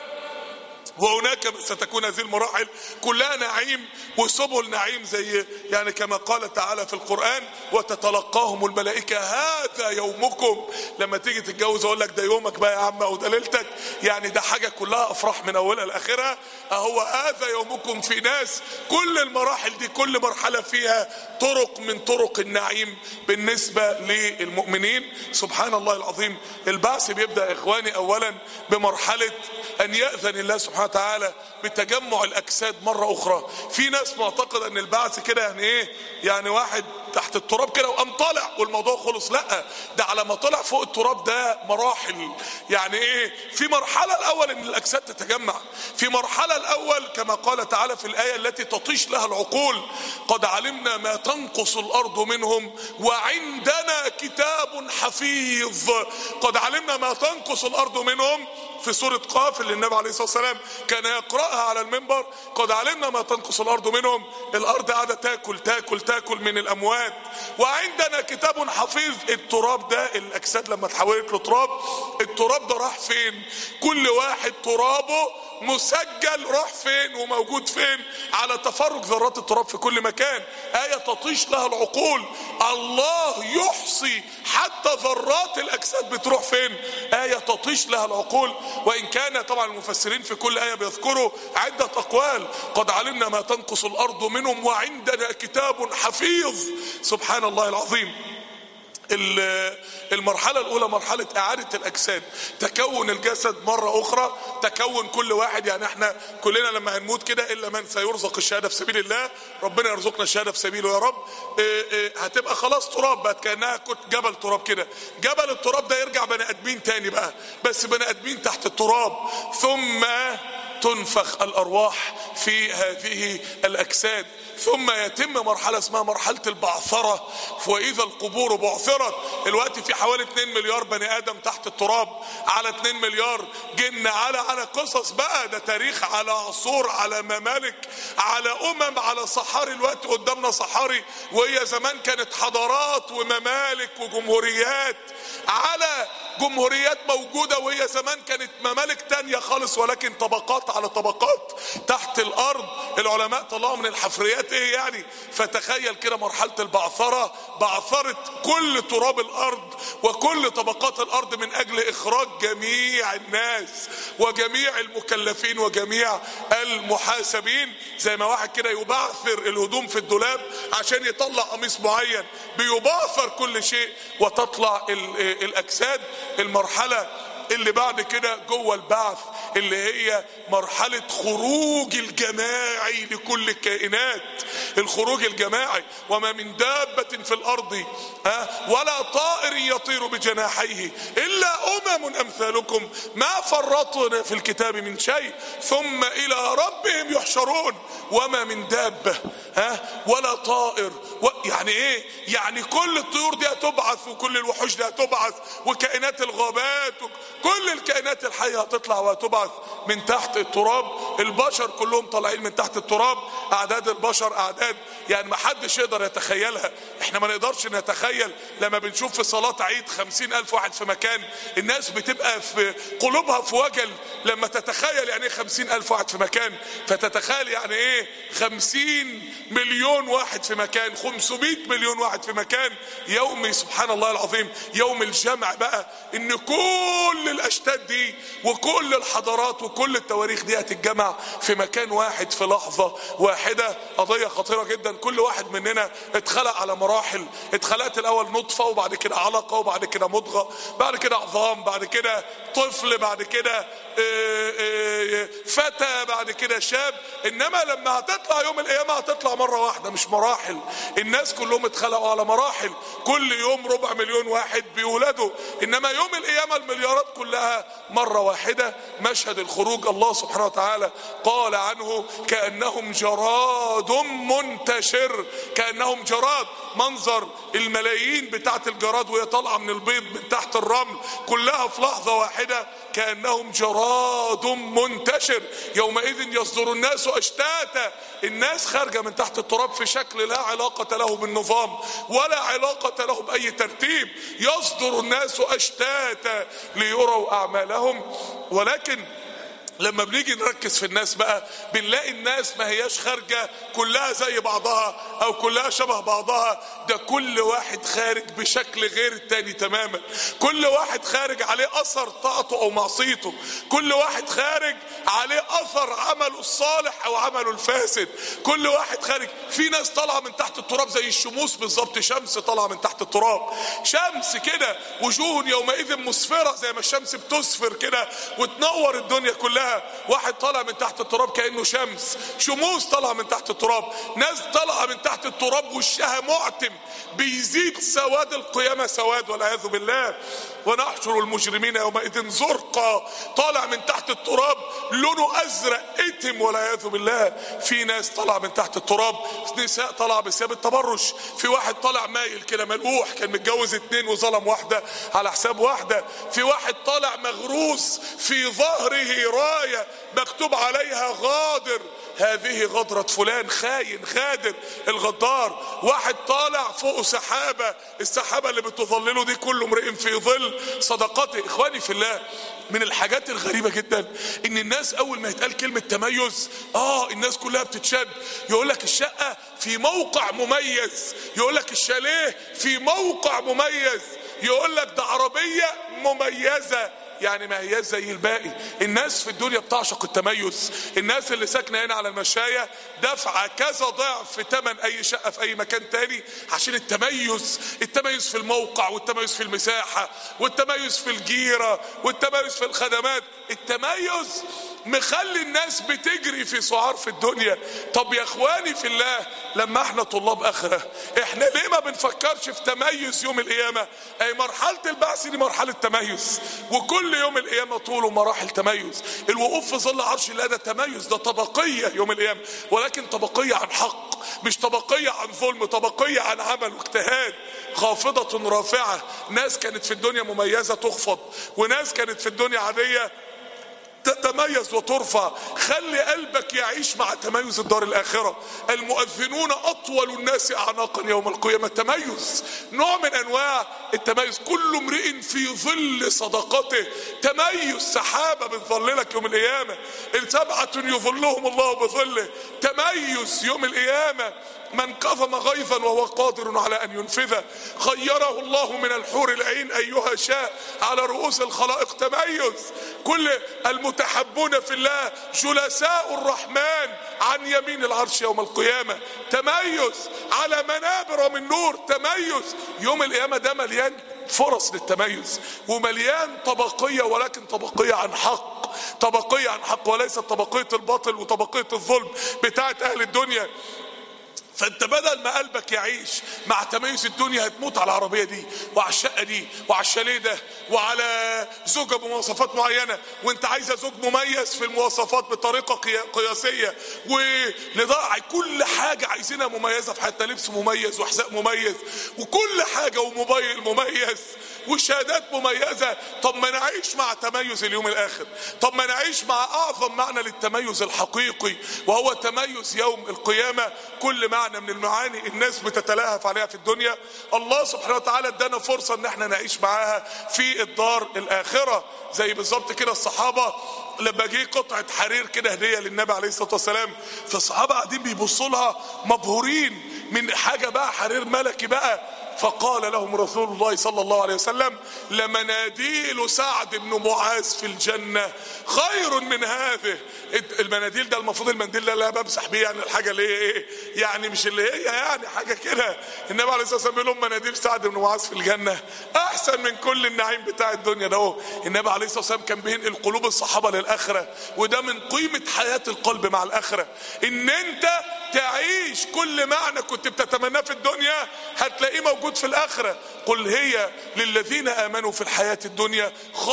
وهناك ستكون هذه المراحل كلها نعيم وسبل نعيم، زي يعني كما قال تعالى في القرآن وتتلقاهم الملائكة هذا يومكم. لما تيجي تتجوز اقول لك ده يومك بقى يا عم او ده ليلتك، يعني ده حاجة كلها افراح من اولها لاخرها. اهو هذا يومكم. في ناس كل المراحل دي كل مرحلة فيها طرق من طرق النعيم بالنسبة للمؤمنين. سبحان الله العظيم. البعث بيبدأ اخواني اولا بمرحلة ان يأذن الله سبحانه تعالى بتجمع الاجساد مرة اخرى. في ناس معتقدة ان البعث كده يعني ايه؟ يعني واحد تحت التراب كده وقام طالع والموضوع خلص. لا، ده على ما طلع فوق التراب ده مراحل. يعني ايه؟ في مرحلة الاول ان الاجساد تتجمع، في مرحلة الاول كما قال تعالى في الاية التي تطيش لها العقول قد علمنا ما تنقص الارض منهم وعندنا كتاب حفيظ. قد علمنا ما تنقص الارض منهم في سورة قاف اللي النبي عليه الصلاة والسلام كان يقرأها على المنبر. قد علمنا ما تنقص الارض منهم، الارض قاعدة تاكل تاكل تاكل من الاموات. وعندنا كتاب حفيظ. التراب ده الاجساد لما تحولت لتراب، التراب ده راح فين؟ كل واحد ترابه مسجل راح فين وموجود فين على تفرق ذرات التراب في كل مكان. آية تطيش لها العقول. الله يحصي حتى ذرات الأجساد بتروح فين. آية تطيش لها العقول. وإن كان طبعا المفسرين في كل آية بيذكروا عدة أقوال. قد علمنا ما تنقص الأرض منهم وعندنا كتاب حفيظ. سبحان الله العظيم. المرحلة الأولى مرحلة إعادة الأجساد، تكون الجسد مرة أخرى، تكون كل واحد. يعني احنا كلنا لما هنموت كده إلا من سيرزق الشهادة في سبيل الله، ربنا يرزقنا الشهادة في سبيله يا رب. اه اه هتبقى خلاص تراب بقت، كأنها كنت جبل تراب كده. جبل التراب ده يرجع بني آدمين تاني بقى، بس بني آدمين تحت التراب. ثم تنفخ الأرواح في هذه الأجساد. ثم يتم مرحلة اسمها مرحلة البعثرة. وإذا القبور بعثرت. الوقت في حوالي اتنين مليار بني آدم تحت التراب، على اتنين مليار جن، على على قصص بقى، ده تاريخ، على عصور، على ممالك، على أمم، على صحاري. الوقت قدامنا صحاري، وهي زمان كانت حضارات وممالك وجمهوريات، على جمهوريات موجودة وهي زمان كانت ممالك تانية خالص، ولكن طبقات على طبقات تحت الأرض. العلماء طلعوا من الحفريات ايه يعني. فتخيل كده مرحلة البعثرة، بعثرة كل تراب الأرض وكل طبقات الأرض من أجل إخراج جميع الناس وجميع المكلفين وجميع المحاسبين. زي ما واحد كده يبعثر الهدوم في الدولاب عشان يطلع قميص معين، بيبعثر كل شيء وتطلع الأجساد. المرحلة اللي بعد كده جوه البعث، اللي هي مرحلة خروج الجماعي لكل الكائنات. الخروج الجماعي. وما من دابة في الأرض ولا طائر يطير بجناحيه إلا أمم أمثالكم ما فرطنا في الكتاب من شيء ثم إلى ربهم يحشرون. وما من دابة ولا طائر. يعني ايه؟ يعني كل الطيور دي هتبعث، وكل الوحوش دي هتبعث، وكائنات الغابات، كل الكائنات الحية هتطلع وهتبعث من تحت التراب. البشر كلهم طالعين من تحت التراب. أعداد البشر أعداد يعني ما حدش يقدر يتخيلها. احنا ما نقدرش نتخيل لما بنشوف في صلاة عيد خمسين ألف واحد في مكان، الناس بتبقى في قلوبها في وجل لما تتخيل يعني ايه خمسين ألف واحد في مكان. فتتخيل يعني ايه خمسين مليون واحد في مكان، خمسمائة مليون واحد في مكان. يوم سبحان الله العظيم، يوم الجمع بقى، ان كل الاشتات دي وكل الحضارات وكل التواريخ دي هتتجمع في مكان واحد في لحظة واحدة. قضية خطيرة جدا. كل واحد مننا اتخلق على مراحل. اتخلقت الاول نطفة، وبعد كده علقة، وبعد كده مضغة، بعد كده عظام، بعد كده طفل، بعد كده فتى، بعد كده شاب. انما لما هتطلع يوم القيامة هتطلع مرة واحدة مش مراحل. الناس كلهم اتخلقوا على مراحل، كل يوم ربع مليون واحد بيولدوا، انما يوم القيامة المليارات كلها مرة واحدة. مشهد الخروج الله سبحانه وتعالى قال عنه كأنهم جراد منتشر. كأنهم جراد، منظر الملايين بتاعت الجراد وهي طالعة من البيض من تحت الرمل كلها في لحظة واحدة. كأنهم جراد منتشر. يومئذ يصدر الناس أشتاتا. الناس خارجة من تحت التراب في شكل لا علاقة له بالنظام ولا علاقة له بأي ترتيب. يصدر الناس أشتاتا ليروا أعمالهم. ولكن لما بنيجي نركز في الناس بقى بنلاقي الناس ما هياش خارجة كلها زي بعضها او كلها شبه بعضها. ده كل واحد خارج بشكل غير التاني تماما. كل واحد خارج عليه اثر طاعته او معصيته. كل واحد خارج عليه اثر عمله الصالح او عمله الفاسد. كل واحد خارج. في ناس طالعه من تحت التراب زي الشموس بالظبط، شمس طالعه من تحت التراب، شمس كده، وجوه يومئذ مسفرة زي ما الشمس بتسفر كده وتنور الدنيا كلها. واحد طالع من تحت التراب كأنه شمس. شموس طالعه من تحت التراب. ناس طالعه من تحت التراب وشها معتم، بيزيد سواد القيامة سواد والعياذ بالله. ونحشر المجرمين يومئذ زرقا. طالع من تحت التراب لونه ازرق اتم والعياذ بالله. في ناس طالعه من تحت التراب، نساء طالعه بثياب التبرش. في واحد طالع مايل كده ملقوح، كان متجوز اتنين وظلم واحده على حساب واحده. في واحد طالع مغروس في ظهره رايه مكتوب عليها غادر، هذه غدرة فلان، خاين غادر الغدار. واحد طالع فوق سحابة، السحابة اللي بتظلله دي كل امرئ في ظل صدقاته. اخواني في الله، من الحاجات الغريبة جدا ان الناس اول ما ما يتقال كلمة تميز اه الناس كلها بتتشد. يقول لك الشقة في موقع مميز، يقول لك الشاليه في موقع مميز، يقول لك ده عربية مميزة، يعني ما هي زي الباقي. الناس في الدنيا بتعشق التميز. الناس اللي ساكنه هنا على المشاية دفعه كذا ضعف في ثمن اي شقه في اي مكان تاني عشان التميز. التميز في الموقع، والتميز في المساحه، والتميز في الجيره، والتميز في الخدمات. التميز مخلي الناس بتجري في سعار في الدنيا. طب يا اخواني في الله، لما احنا طلاب اخره احنا ليه ما بنفكرش في تميز يوم القيامه؟ اي مرحله البعث دي مرحله تميز، وكل يوم القيامه طوله مراحل تميز. الوقوف في ظل عرش الله ده تميز، ده طبقيه يوم القيامه، ولكن طبقيه عن حق، مش طبقيه عن ظلم، طبقيه عن عمل واجتهاد. خافضه رافعه، ناس كانت في الدنيا مميزه تخفض، وناس كانت في الدنيا عاديه تتميز وترفع. خلي قلبك يعيش مع تميز الدار الآخرة. المؤذنون أطول الناس أعناقا يوم القيامة. تميز نوع من أنواع التميز. كل امرئ في ظل صدقته. تميز سحابة بتظللك يوم القيامة. السبعة يظلهم الله بظله. تميز يوم القيامة. من كظم غيظا وهو قادر على أن ينفذه خيره الله من الحور العين أيها شاء على رؤوس الخلائق. تميز. كل المتحبون في الله جلساء الرحمن عن يمين العرش يوم القيامة. تميز. على منابر من نور. تميز. يوم القيامة ده مليان فرص للتميز، ومليان طبقية، ولكن طبقية عن حق، طبقية عن حق وليست طبقية الباطل وطبقية الظلم بتاعت أهل الدنيا. فانت بدل ما قلبك يعيش مع تميز الدنيا هتموت على العربيه دي، وعلى الشقه دي، وعلى الشاليه ده، وعلى زوجه بمواصفات معينه، وانت عايزه زوج مميز في المواصفات بطريقه قياسيه، ولضاع كل حاجه عايزينها مميزه في حياتنا، لبس مميز وحذاء مميز وكل حاجه، وموبايل مميز وشهادات مميزه. طب ما نعيش مع تميز اليوم الاخر. طب ما نعيش مع اعظم معنى للتميز الحقيقي، وهو تميز يوم القيامه. كل معنى من المعاني الناس بتتلاهف عليها في الدنيا، الله سبحانه وتعالى ادانا فرصه ان احنا نعيش معاها في الدار الاخره. زي بالظبط كده الصحابه لما جه قطعه حرير كده هديه للنبي عليه الصلاه والسلام، فالصحابه قاعدين بيبصوا لها مبهورين من حاجه بقى حرير ملكي بقى. فقال لهم رسول الله صلى الله عليه وسلم: لمناديل سعد بن معاذ في الجنة خير من هذه. المناديل ده المفروض المنديل ده اللي بمسح بيه، يعني الحاجة اللي هي ايه، يعني مش اللي هي يعني حاجة كده. النبي عليه الصلاة والسلام بيقول لهم مناديل سعد بن معاذ في الجنة احسن من كل النعيم بتاع الدنيا ده. النبي عليه الصلاة والسلام كان بينقل قلوب الصحابة للآخرة، وده من قيمة حياة القلب مع الآخرة، ان انت تعيش كل معنى كنت بتتمناه في الدنيا هتلاقيه موجود في الآخرة. قل هي للذين آمنوا في الحياة الدنيا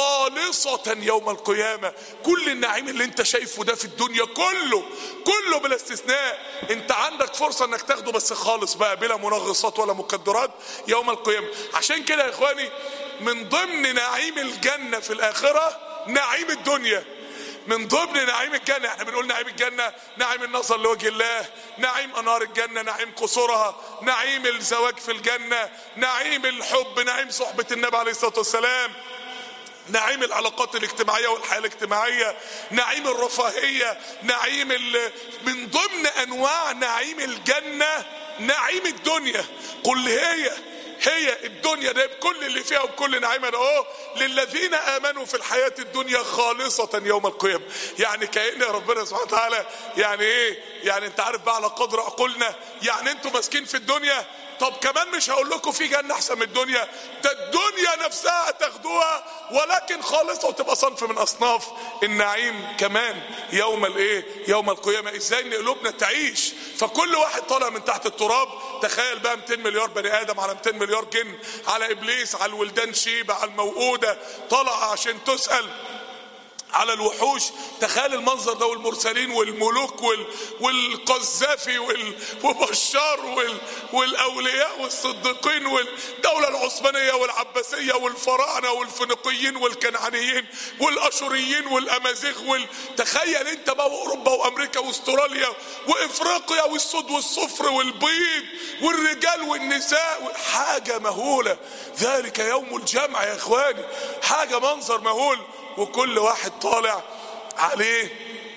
خالصة يوم القيامة. كل النعيم اللي انت شايفه ده في الدنيا كله كله بلا استثناء انت عندك فرصة انك تاخده، بس خالص بقى بلا منغصات ولا مكدرات يوم القيامة. عشان كده يا اخواني من ضمن نعيم الجنة في الآخرة نعيم الدنيا. من ضمن نعيم الجنة، احنا بنقول نعيم الجنة نعيم النظر لوجه الله، نعيم انهار الجنة، نعيم قصورها، نعيم الزواج في الجنة، نعيم الحب، نعيم صحبة النبي عليه الصلاة والسلام، نعيم العلاقات الاجتماعية والحياة الاجتماعية، نعيم الرفاهية، نعيم ال... من ضمن انواع نعيم الجنة نعيم الدنيا. قل هي هي الدنيا ده بكل اللي فيها وبكل نعيمها ده اهو للذين امنوا في الحياة الدنيا خالصة يوم القيامة. يعني كأن ربنا سبحانه وتعالى يعني ايه، يعني انت عارف بقى على قدر عقولنا، يعني انتوا ماسكين في الدنيا، طب كمان مش هقول لكم في جنة احسن من الدنيا، ده الدنيا نفسها تاخدوها ولكن خالصة وتبقى صنف من اصناف النعيم كمان يوم الايه، يوم القيامة. ازاي ان قلوبنا تعيش. فكل واحد طالع من تحت التراب، تخيل بقى مئتين مليار بني ادم على مئتين مليار جن، على ابليس، على الولدان شيبة، على الموءودة طالعة عشان تسأل، على الوحوش. تخيل المنظر ده، والمرسلين والملوك وال... والقذافي وال... وبشار وال... والاولياء والصديقين والدولة العثمانية والعباسية والفراعنة والفينيقيين والكنعانيين والاشوريين والامازيغ وال... تخيل انت بقى اوروبا وامريكا واستراليا وافريقيا والسود والصفر والبيض والرجال والنساء. حاجة مهولة. ذلك يوم الجمع يا اخواني، حاجة منظر مهول. وكل واحد طالع عليه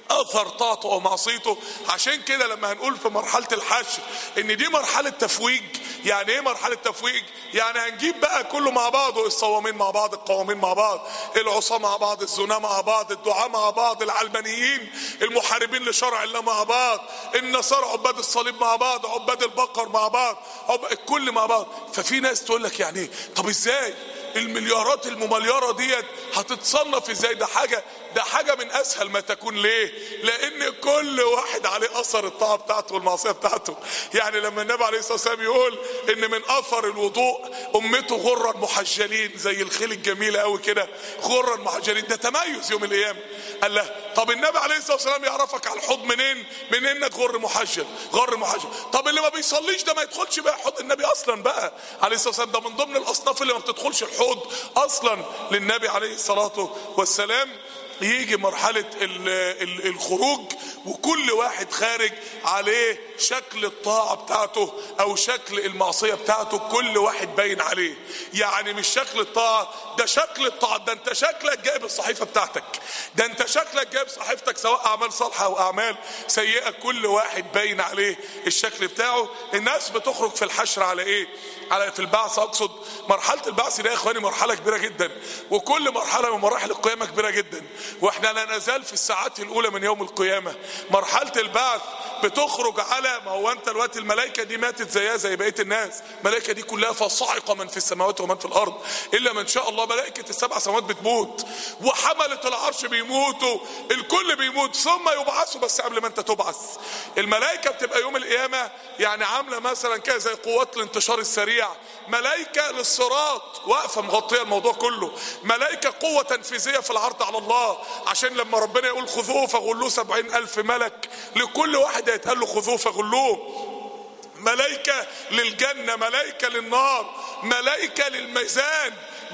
اثر طاعته او معصيته. عشان كده لما هنقول في مرحله الحشر ان دي مرحله تفويج، يعني ايه مرحله تفويج؟ يعني هنجيب بقى كله مع بعضه، الصوامين مع بعض، القوامين مع بعض، العصاه مع بعض، الزنا مع بعض، الدعاة مع بعض، العلمانيين المحاربين لشرع الله مع بعض، النصارى عباد الصليب مع بعض، عباد البقر مع بعض، الكل مع بعض. ففي ناس تقول لك يعني ايه؟ طب ازاي المليارات الممليره ديت هتتصنف ازاي؟ ده حاجه ده حاجه من اسهل ما تكون. ليه؟ لان كل واحد عليه اثر الطاعه بتاعته والمعصيه بتاعته. يعني لما النبي عليه الصلاه والسلام يقول ان من اثر الوضوء امته غرا محجلين، زي الخيل الجميله قوي كده، غرا محجلين، ده تميز يوم القيامه. قال له طب النبي عليه الصلاه والسلام يعرفك على الحوض منين؟ من انك غر محجل، غر محجل. طب اللي ما بيصليش ده ما يدخلش بقى حوض النبي اصلا بقى عليه الصلاه والسلام، ده من ضمن الاصناف اللي ما بتدخلش الحوض اصلا للنبي عليه الصلاه والسلام. يجي مرحلة الخروج وكل واحد خارج عليه شكل الطاعة بتاعته او شكل المعصية بتاعته، كل واحد باين عليه. يعني مش شكل الطاعة، ده شكل الطاعة، ده انت شكلك جايب الصحيفة بتاعتك، ده انت شكلك جايب صحيفتك سواء اعمال صالحة او اعمال سيئة، كل واحد باين عليه الشكل بتاعه. الناس بتخرج في الحشر على ايه؟ على في البعث اقصد. مرحلة البعث دي يا اخواني مرحلة كبيرة جدا، وكل مرحلة من مراحل القيامة كبيرة جدا، واحنا لا نزال في الساعات الاولى من يوم القيامة. مرحلة البعث بتخرج على، ما هو انت الوقت الملائكة دي ماتت زيها زي بقية الناس، الملائكة دي كلها فصعق من في السماوات ومن في الارض الا من شاء الله. ملائكة السبع سماوات بتموت، وحملة العرش بيموتوا، الكل بيموت ثم يبعثوا، بس قبل ما انت تبعث. الملائكة بتبقى يوم القيامة يعني عاملة مثلا كده زي قوات الانتشار السريع، ملائكة للصراط واقفة مغطية الموضوع كله، ملائكة قوة تنفيذية في العرض على الله، عشان لما ربنا يقول خذوه فغلوه سبعين ألف ملك، لكل واحد هيتقال له خذوه فغلوه. ملائكة للجنة، ملائكة للنار، ملائكة للميزان،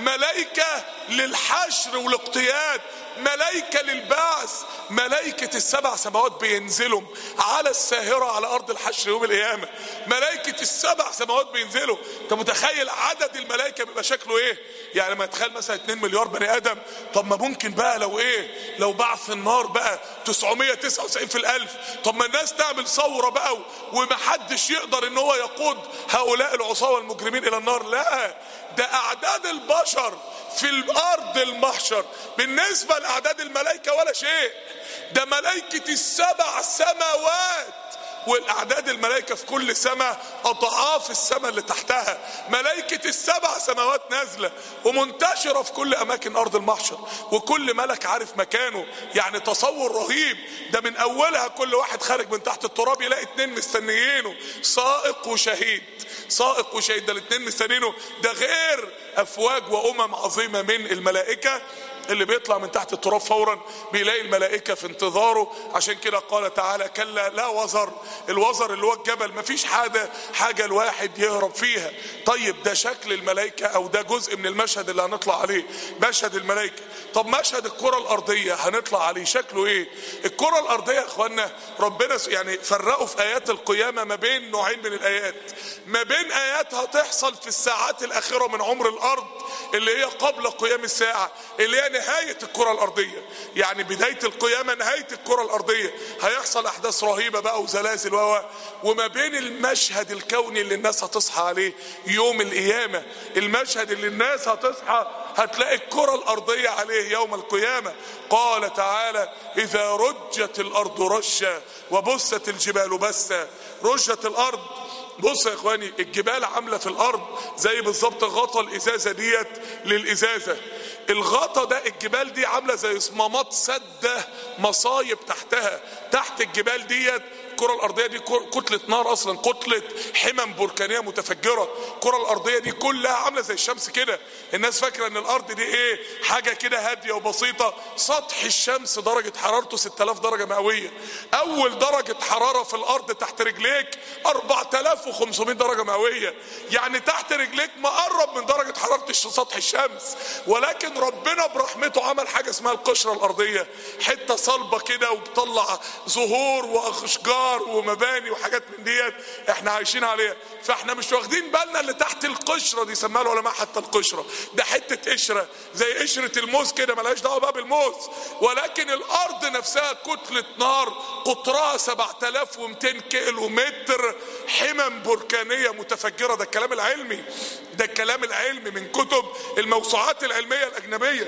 ملائكة للحشر والاقتياد، ملائكة للبعث. ملائكة السبع سماوات بينزلوا على الساهرة على أرض الحشر يوم القيامة، ملائكة السبع سماوات بينزلوا. أنت متخيل عدد الملائكة بيبقى شكله إيه؟ يعني ما تخيل مثلا اتنين مليار بني آدم، طب ما ممكن بقى لو إيه؟ لو بعث النار بقى تسعمية وتسعة وتسعين في الألف، طب ما الناس تعمل ثورة بقى ومحدش يقدر إن هو يقود هؤلاء العصاة والمجرمين إلى النار. لا، ده أعداد البشر في الأرض المحشر بالنسبة لأعداد الملائكة ولا شيء، ده ملائكة السبع سماوات، والأعداد الملائكة في كل سماء أضعاف السماء اللي تحتها. ملائكة السبع سماوات نازلة ومنتشرة في كل أماكن أرض المحشر، وكل ملك عارف مكانه. يعني تصور رهيب، ده من أولها كل واحد خارج من تحت التراب يلاقي اتنين مستنيينه، سائق وشهيد، سائق وشهيد، ده الاتنين مستنيينه، ده غير أفواج وأمم عظيمة من الملائكة. اللي بيطلع من تحت التراب فورا بيلاقي الملائكة في انتظاره. عشان كده قال تعالى كلا لا وزر، الوزر اللي هو الجبل، مفيش حاجة حاجة الواحد يهرب فيها. طيب ده شكل الملائكة او ده جزء من المشهد اللي هنطلع عليه، مشهد الملائكة. طب مشهد الكرة الارضية هنطلع عليه شكله ايه؟ الكرة الارضية يا اخوانا ربنا يعني فرقوا في ايات القيامة ما بين نوعين من الايات، ما بين ايات هتحصل في الساعات الاخيرة من عمر الارض اللي هي قبل قيام الساعة، اللي هي نهاية الكرة الأرضية، يعني بداية القيامة نهاية الكرة الأرضية، هيحصل أحداث رهيبة بقى وزلازل و وما بين المشهد الكوني اللي الناس هتصحى عليه يوم القيامة، المشهد اللي الناس هتصحى هتلاقي الكرة الأرضية عليه يوم القيامة. قال تعالى إذا رجت الأرض رجا وبست الجبال بسا. رجت الأرض، بص يا اخواني الجبال عامله في الارض زي بالظبط غطا الازازه ديت للازازه، الغطا ده الجبال دي عامله زي صمامات سده مصايب تحتها، تحت الجبال ديت. الكرة الأرضية دي كتلة نار أصلا، كتلة حمم بركانية متفجرة. الكرة الأرضية دي كلها عاملة زي الشمس كده. الناس فاكرة إن الأرض دي إيه؟ حاجة كده هادية وبسيطة. سطح الشمس درجة حرارته ستة آلاف درجة مئوية. أول درجة حرارة في الأرض تحت رجليك أربعة آلاف وخمسمائة درجة مئوية، يعني تحت رجليك مقرب من درجة حرارة سطح الشمس، ولكن ولكن ربنا برحمته عمل حاجة اسمها القشرة الارضية، حتة صلبة كده وبتطلع زهور واشجار ومباني وحاجات من ديت احنا عايشين عليها. فاحنا مش واخدين بالنا اللي تحت القشرة دي، سماها العلماء حتى القشرة ده حتة قشرة زي قشرة الموز كده، ملهاش دعوة بقى بالموز، ولكن الارض نفسها كتلة نار قطرها سبعة آلاف ومئتين كيلو متر، حمم بركانية متفجرة. ده الكلام العلمي، ده الكلام العلمي من كتب الموسوعات العلمية الأجنبية،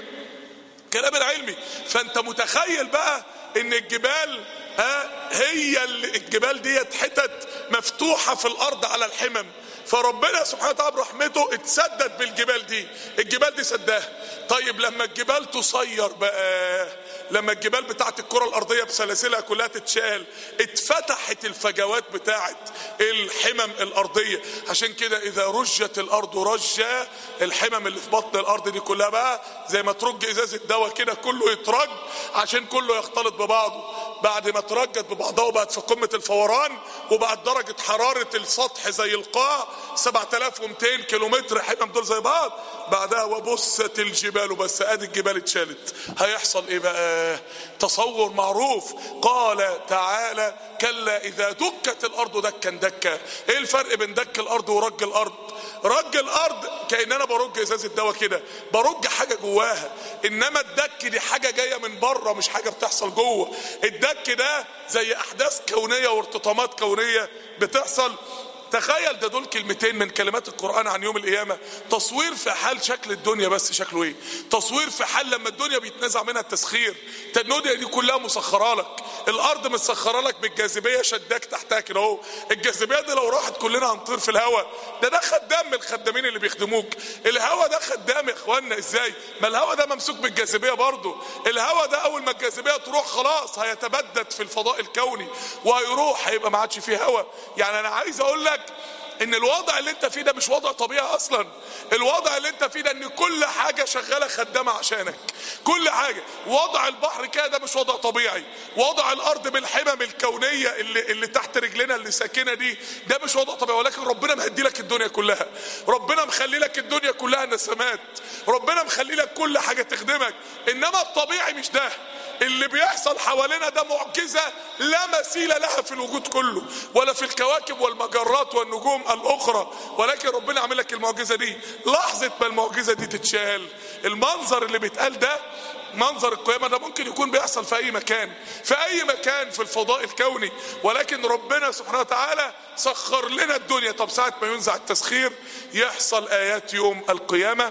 كلام العلمي. فأنت متخيل بقى إن الجبال ها هي الجبال ديت حتت مفتوحة في الأرض على الحمم، فربنا سبحانه وتعالى برحمته اتسدد بالجبال دي، الجبال دي سداها. طيب لما الجبال تصير بقى، لما الجبال بتاعت الكرة الارضية بسلاسلها كلها تتشال، اتفتحت الفجوات بتاعت الحمم الارضية. عشان كده اذا رجت الارض رجة، الحمم اللي في بطن الارض دي كلها بقى زي ما ترج ازازة دواء كده، كله يترج عشان كله يختلط ببعضه. بعد ما ترجت ببعضها وبقت في قمة الفوران وبقت درجة حرارة السطح زي القاع سبعة آلاف ومئتين كيلومتر، حمم دول زي بعض. بعدها وبست الجبال، بس ادي الجبال اتشالت، هيحصل ايه بقى؟ تصور معروف. قال تعالى كلا اذا دكت الارض دكا دكا. ايه الفرق بين دك الارض ورج الارض؟ رج الارض كأن انا برج ازازة دواء كده، برج حاجة جواها، انما الدك دي حاجة جاية من بره مش حاجة بتحصل جوه. الدك ده زي احداث كونية وارتطامات كونية بتحصل. تخيل ده دول كلمتين من كلمات القرآن عن يوم القيامة، تصوير في حال شكل الدنيا، بس شكله ايه؟ تصوير في حال لما الدنيا بيتنزع منها التسخير. الدنيا دي كلها مسخرة لك، الارض مسخرة لك بالجاذبية، شداك تحتها كده اهو. الجاذبية دي لو راحت كلنا هنطير في الهواء. ده ده خدام من الخدامين اللي بيخدموك. الهواء ده خدام يا اخوانا. ازاي؟ ما الهواء ده ممسوك بالجاذبية برضه. الهواء ده اول ما الجاذبية تروح خلاص هيتبدد في الفضاء الكوني وهيروح، هيبقى ما عادش فيه هواء. يعني انا عايز اقول لك ان الوضع اللي انت فيه ده مش وضع طبيعي اصلا. الوضع اللي انت فيه ده ان كل حاجة شغالة خدامة عشانك، كل حاجة. وضع البحر كده ده مش وضع طبيعي، وضع الارض بالحمم الكونية اللي, اللي تحت رجلنا اللي ساكنة دي ده مش وضع طبيعي. ولكن ربنا مهدي لك الدنيا كلها، ربنا مخلي لك الدنيا كلها نسمات، ربنا مخلي لك كل حاجة تخدمك. انما الطبيعي مش ده. اللي بيحصل حوالينا ده معجزة لا مثيل لها في الوجود كله، ولا في الكواكب والمجرات والنجوم الاخرى. ولكن ربنا عمل لك المعجزة دي. لحظة ما المعجزة دي تتشال، المنظر اللي بيتقال ده منظر القيامة، ده ممكن يكون بيحصل في اي مكان، في اي مكان في الفضاء الكوني. ولكن ربنا سبحانه وتعالى سخر لنا الدنيا. طب ساعة ما ينزع التسخير يحصل ايات يوم القيامة،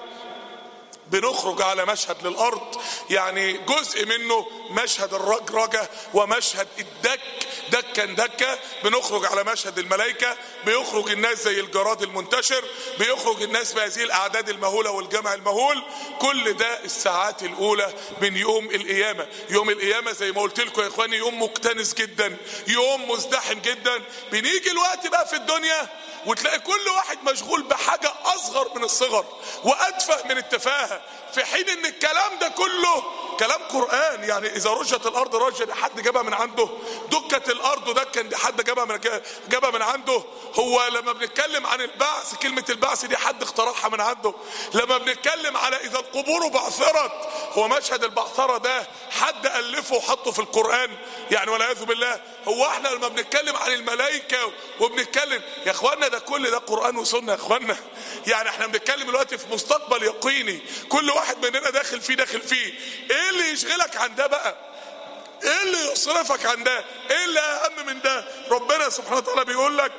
بنخرج على مشهد للأرض، يعني جزء منه مشهد الرجرجة ومشهد الدك دكا دكا. بنخرج على مشهد الملائكة، بيخرج الناس زي الجراد المنتشر، بيخرج الناس بهذه الأعداد المهولة والجمع المهول. كل ده الساعات الأولى من يوم القيامة. يوم القيامة زي ما قلت لكم يا إخواني يوم مكتنس جدا، يوم مزدحم جدا. بنيجي الوقت بقى في الدنيا وتلاقي كل واحد مشغول بحاجة أصغر من الصغر وأتفه من التفاهة، في حين ان الكلام ده كله كلام قرآن. يعني اذا رجت الارض رجة دي حد جابها من عنده؟ دكت الارض دكا دي حد جابها من جابها من عنده؟ هو لما بنتكلم عن البعث، كلمة البعث دي حد اخترعها من عنده؟ لما بنتكلم على اذا القبور بعثرت، هو مشهد البعثرة ده حد الفه وحطه في القرآن؟ يعني والعياذ بالله. هو احنا لما بنتكلم عن الملائكة وبنتكلم يا اخوانا ده كل ده قرآن وسنة يا اخوانا. يعني احنا بنتكلم دلوقتي في مستقبل يقيني، كل واحد مننا داخل فيه داخل فيه. ايه اللي يشغلك عن ده بقى؟ ايه اللي يصرفك عن ده؟ ايه اللي اهم من ده؟ ربنا سبحانه وتعالى بيقول لك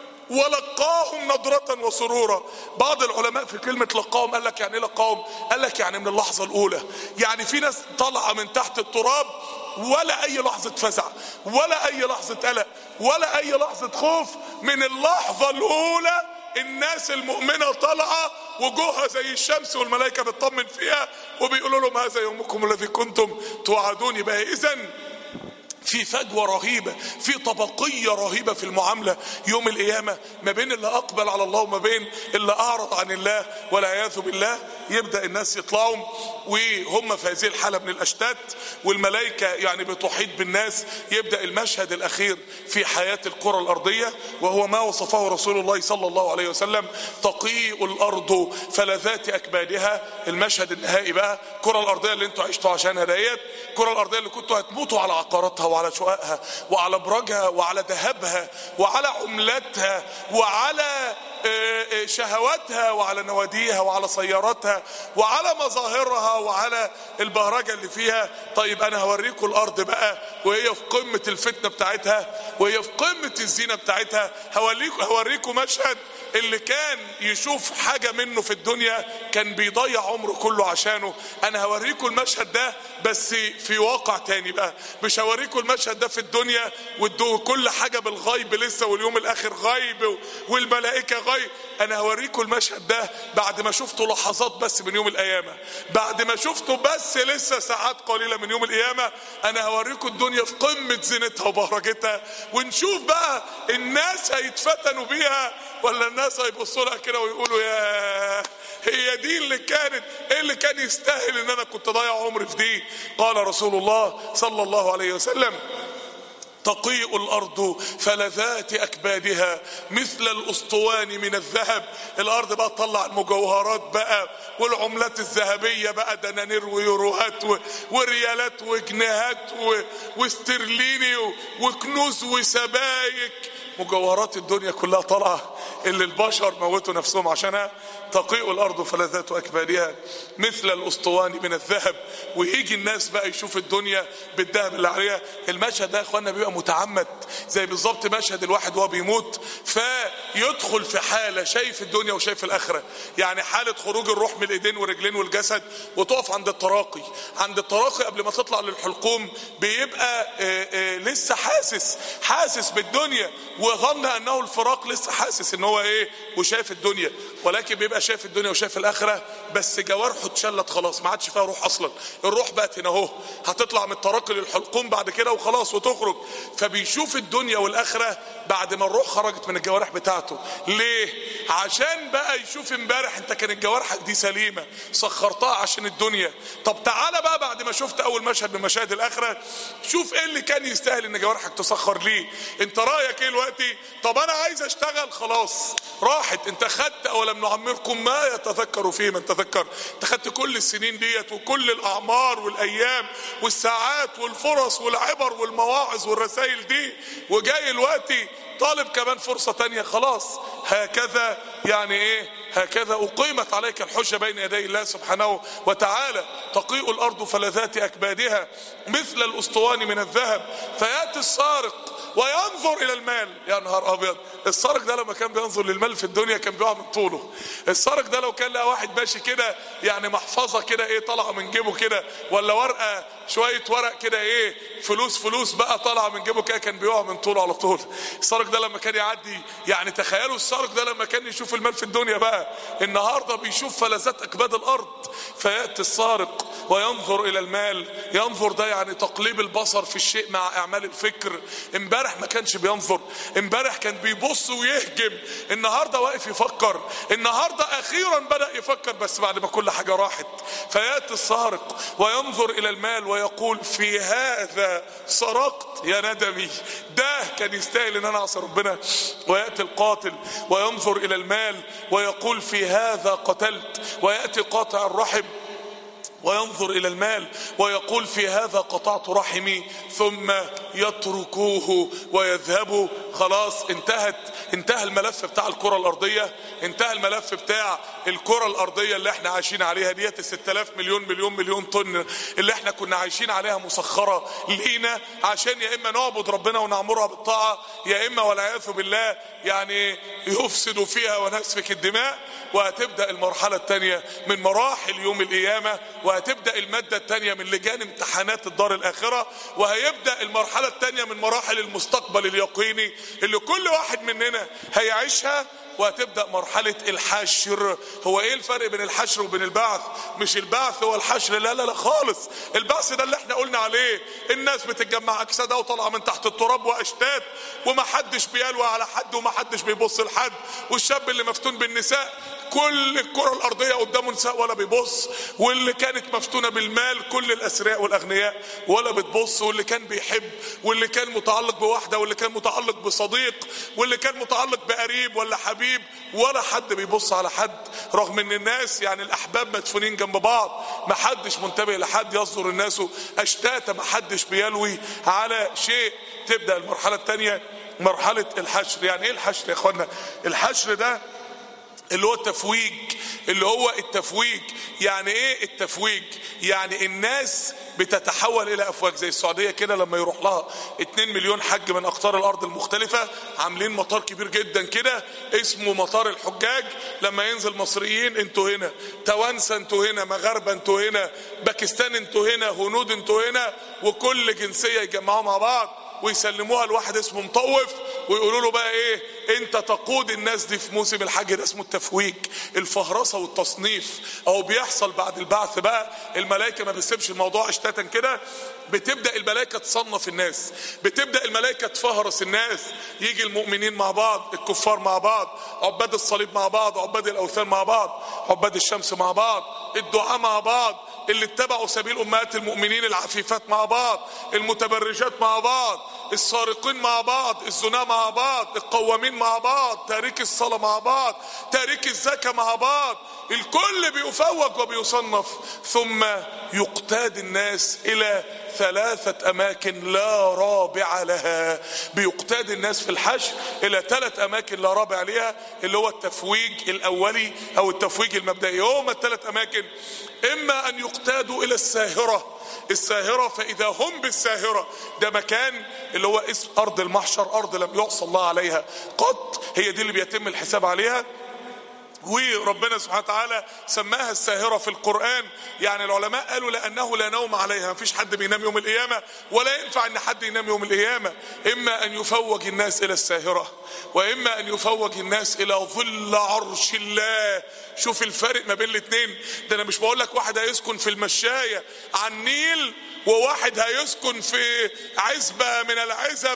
ولقاهم نضرة وسرورا. بعض العلماء في كلمة لقاهم قال لك يعني ايه لقاهم؟ قال لك يعني من اللحظة الاولى. يعني في ناس طالعة من تحت التراب ولا اي لحظة فزع ولا اي لحظة قلق ولا اي لحظة خوف. من اللحظة الاولى الناس المؤمنة طالعة وجوهها زي الشمس والملائكة بتطمن فيها وبيقولوا لهم هذا يومكم الذي كنتم توعدون. يبقى اذن في فجوة رهيبة، في طبقية رهيبة في المعاملة يوم القيامة ما بين اللي أقبل على الله وما بين اللي أعرض عن الله والعياذ بالله. يبدأ الناس يطلعوا وهم في هذه الحالة من الأشتات، والملائكة يعني بتحيط بالناس. يبدأ المشهد الأخير في حياة الكرة الأرضية، وهو ما وصفه رسول الله صلى الله عليه وسلم: تقيء الأرض فلذات أكبادها. المشهد النهائي بقى، الكرة الأرضية اللي انتوا عشتوا عشانها ديت، الكرة الأرضية اللي كنتوا هتموتوا على عقاراتها وعلى شققها وعلى ابراجها وعلى ذهبها وعلى عملاتها وعلى شهواتها وعلى نواديها وعلى سياراتها وعلى مظاهرها وعلى البهرجة اللي فيها. طيب انا هوريكم الارض بقى وهي في قمة الفتنة بتاعتها وهي في قمة الزينة بتاعتها. هوريكم هوريكم مشهد اللي كان يشوف حاجة منه في الدنيا كان بيضيع عمره كله عشانه. انا هوريكم المشهد ده بس في واقع تاني بقى، مش هوريكم المشهد ده في الدنيا وكل حاجة بالغيب لسه واليوم الاخر غيب والملائكة غيب. انا هوريكم المشهد ده بعد ما شفتوا لحظات بس من يوم القيامة، بعد ما شفتوا بس لسه ساعات قليلة من يوم القيامة. انا هوريكم الدنيا في قمة زينتها وبهرجتها، ونشوف بقى الناس هيتفتنوا بيها ولا الناس هيبصوا لها كده ويقولوا يا هي دي اللي كانت، ايه اللي كان يستاهل ان انا كنت ضايع عمري في دي. قال رسول الله صلى الله عليه وسلم: تقيء الارض فلذات اكبادها مثل الاسطوان من الذهب. الارض بقى تطلع المجوهرات بقى والعملات الذهبيه بقى، دنانير ويوروهات وريالات وجنيهات واسترليني وكنوز وسبايك، مجوهرات الدنيا كلها طالعه اللي البشر موتوا نفسهم عشانها. تقيء الارض فلذات اكبادها مثل الاسطوان من الذهب. ويجي الناس بقى يشوف الدنيا بالذهب اللي عليها. المشهد ده يا اخوانا بيبقى متعمد، زي بالظبط مشهد الواحد وهو بيموت فيدخل في حاله شايف الدنيا وشايف الاخره، يعني حاله خروج الروح من الايدين والرجلين والجسد، وتقف عند التراقي. عند التراقي قبل ما تطلع للحلقوم بيبقى آآ آآ لسه حاسس حاسس بالدنيا، وظن انه الفراق، لسه حاسس ان هو ايه وشايف الدنيا، ولكن بيبقى شايف الدنيا وشايف الاخره بس جوارحه اتشلت خلاص، ما عادش فيها روح اصلا. الروح بقت هنا اهو، هتطلع من التراقي للحلقوم بعد كده وخلاص وتخرج. فبيشوف الدنيا والاخره بعد ما الروح خرجت من الجوارح بتاعته. ليه؟ عشان بقى يشوف امبارح انت كانت جوارحك دي سليمه سخرتها عشان الدنيا. طب تعالى بقى بعد ما شفت اول مشهد من مشاهد الاخره، شوف ايه اللي كان يستاهل ان جوارحك تسخر ليه. انت رايك ايه دلوقتي؟ طب انا عايز اشتغل، خلاص راحت. انت خدت اولم نعمركم ما يتذكر فيه من تذكر. انت خدت كل السنين ديت وكل الاعمار والايام والساعات والفرص والعبر والمواعظ والرسائل دي، وجاي دلوقتي طالب كمان فرصة تانية. خلاص هكذا يعني ايه، هكذا اقيمت عليك الحجة بين يدي الله سبحانه وتعالى. تقيء الارض فلذات اكبادها مثل الاسطوان من الذهب فياتي السارق وينظر الى المال. يا نهار ابيض، السارق ده لما كان بينظر للمال في الدنيا كان بيقع من طوله. السارق ده لو كان لقى واحد ماشي كده يعني محفظه كده ايه طالعه من جيبه كده، ولا ورقه شويه ورق كده ايه فلوس فلوس بقى طالعه من جيبه كده، كان بيقع من طوله على طول. السارق ده لما كان يعدي، يعني تخيلوا السارق ده لما كان يشوف المال في الدنيا بقى، النهارده بيشوف فلذات اكباد الارض. فياتي السارق وينظر الى المال. ينظر ده يعني تقليب البصر في الشيء مع اعمال الفكر. امبارح ما كانش بينظر، امبارح كان بيبص ويهجم، النهارده واقف يفكر، النهارده اخيرا بدأ يفكر بس بعد ما كل حاجه راحت. فياتي السارق وينظر الى المال ويقول في هذا سرقت يا ندمي، ده كان يستاهل ان انا اعصي ربنا. وياتي القاتل وينظر الى المال ويقول في هذا قتلت. وياتي قاطع الرحم وينظر الى المال ويقول في هذا قطعت رحمي، ثم يتركوه ويذهبوا. خلاص انتهت انتهى الملف بتاع الكرة الارضية، انتهى الملف بتاع الكرة الارضية اللي احنا عايشين عليها ديت، الستة آلاف مليون مليون مليون طن اللي احنا كنا عايشين عليها مسخرة لينا عشان يا اما نعبد ربنا ونعمرها بالطاعة، يا اما والعياذ بالله يعني يفسدوا فيها ونسفك الدماء. وهتبدأ المرحلة الثانية من مراحل يوم القيامة، وهتبدأ المادة الثانية من لجان امتحانات الدار الآخرة، وهيبدأ المرحلة الثانية من مراحل المستقبل اليقيني اللي كل واحد مننا هيعيشها. وهتبدأ مرحلة الحشر. هو ايه الفرق بين الحشر وبين البعث؟ مش البعث هو الحشر، لا لا لا خالص. البعث ده اللي احنا قلنا عليه، الناس بتتجمع اجسادها وطالعه من تحت التراب واشتات، ومحدش بيلوى على حد ومحدش بيبص لحد، والشاب اللي مفتون بالنساء كل الكرة الارضية قدامه نساء ولا بيبص، واللي كانت مفتونة بالمال كل الأثرياء والأغنياء ولا بتبص، واللي كان بيحب واللي كان متعلق بواحدة واللي كان متعلق بصديق واللي كان متعلق بقريب ولا حبيب، ولا حد بيبص على حد، رغم ان الناس يعني الاحباب مدفونين جنب بعض، ما حدش منتبه لحد، يصدر الناس اشتاتا، ما حدش بيلوي على شيء. تبدأ المرحلة الثانية مرحلة الحشر. يعني ايه الحشر يا اخوانا؟ الحشر ده اللي هو التفويج، اللي هو التفويج. يعني ايه التفويج؟ يعني الناس بتتحول الى افواج، زي السعودية كده لما يروح لها اتنين مليون حج من اقطار الارض المختلفة، عاملين مطار كبير جدا كده اسمه مطار الحجاج. لما ينزل مصريين انتوا هنا، توانسة انتوا هنا، مغاربة انتوا هنا، باكستان انتوا هنا، هنود انتوا هنا، وكل جنسية يجمعوا مع بعض ويسلموها لواحد اسمه مطوف، ويقولوا له بقى ايه، انت تقود الناس دي في موسم الحج. ده اسمه التفويج، الفهرسه والتصنيف. او بيحصل بعد البعث بقى، الملائكه ما بتسيبش الموضوع اشتاتا كده، بتبدا الملائكه تصنف الناس، بتبدا الملائكه تفهرس الناس. يجي المؤمنين مع بعض، الكفار مع بعض، عباد الصليب مع بعض، عباد الاوثان مع بعض، عباد الشمس مع بعض، الدعاء مع بعض، اللي اتبعوا سبيل امهات المؤمنين العفيفات مع بعض، المتبرجات مع بعض، السارقين مع بعض، الزنا مع بعض، القوامين مع بعض، تارك الصلاة مع بعض، تارك الزكاة مع بعض. الكل بيفوج وبيصنف. ثم يقتاد الناس الى ثلاثة اماكن لا رابع لها. بيقتاد الناس في الحشر الى ثلاث اماكن لا رابع لها، اللي هو التفويج الاولي او التفويج المبدئي. هما الثلاث اماكن: اما ان يقتادوا الى الساهرة. الساهرة فاذا هم بالساهرة، ده مكان اللي هو اسم ارض المحشر، ارض لم يعصى الله عليها قط، هي دي اللي بيتم الحساب عليها. وربنا سبحانه وتعالى سماها الساهرة في القرآن. يعني العلماء قالوا لأنه لا نوم عليها، ما فيش حد بينام يوم القيامة، ولا ينفع ان حد ينام يوم القيامة. اما ان يفوج الناس الى الساهرة، واما ان يفوج الناس الى ظل عرش الله. شوف الفرق ما بين الاثنين. ده انا مش بقول لك واحد هيسكن في المشاية على النيل وواحد هيسكن في عزبة من العزب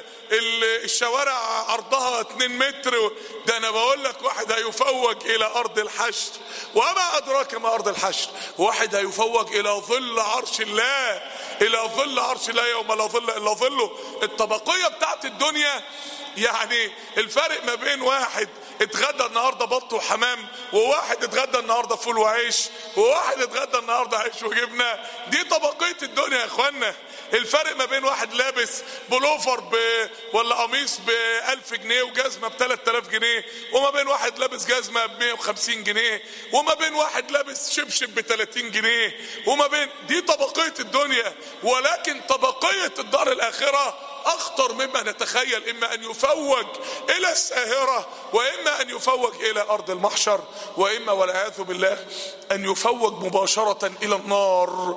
الشوارع عرضها اتنين متر. ده انا بقول لك واحد هيفوج الى ارض الحشر، وما ادراك ما ارض الحشر. واحد هيفوج الى ظل عرش الله، الى ظل عرش الله يوم لا ظل الا ظله. الطبقية بتاعت الدنيا، يعني الفرق ما بين واحد اتغدى النهارده بط وحمام، وواحد اتغدى النهارده فول وعيش، وواحد اتغدى النهارده عيش وجبنه، دي طبقيه الدنيا يا اخوانا. الفرق ما بين واحد لابس بلوفر ب... ولا قميص ب ألف جنيه وجزمه ب ثلاثة آلاف جنيه، وما بين واحد لابس جزمه ب مية وخمسين جنيه، وما بين واحد لابس شبشب ب ثلاثين جنيه، وما بين، دي طبقيه الدنيا. ولكن طبقيه الدار الاخره اخطر مما نتخيل. اما ان يفوج الى الساهرة، واما ان يفوج الى ارض المحشر، واما والعياذ بالله ان يفوج مباشرة الى النار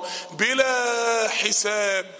بلا حساب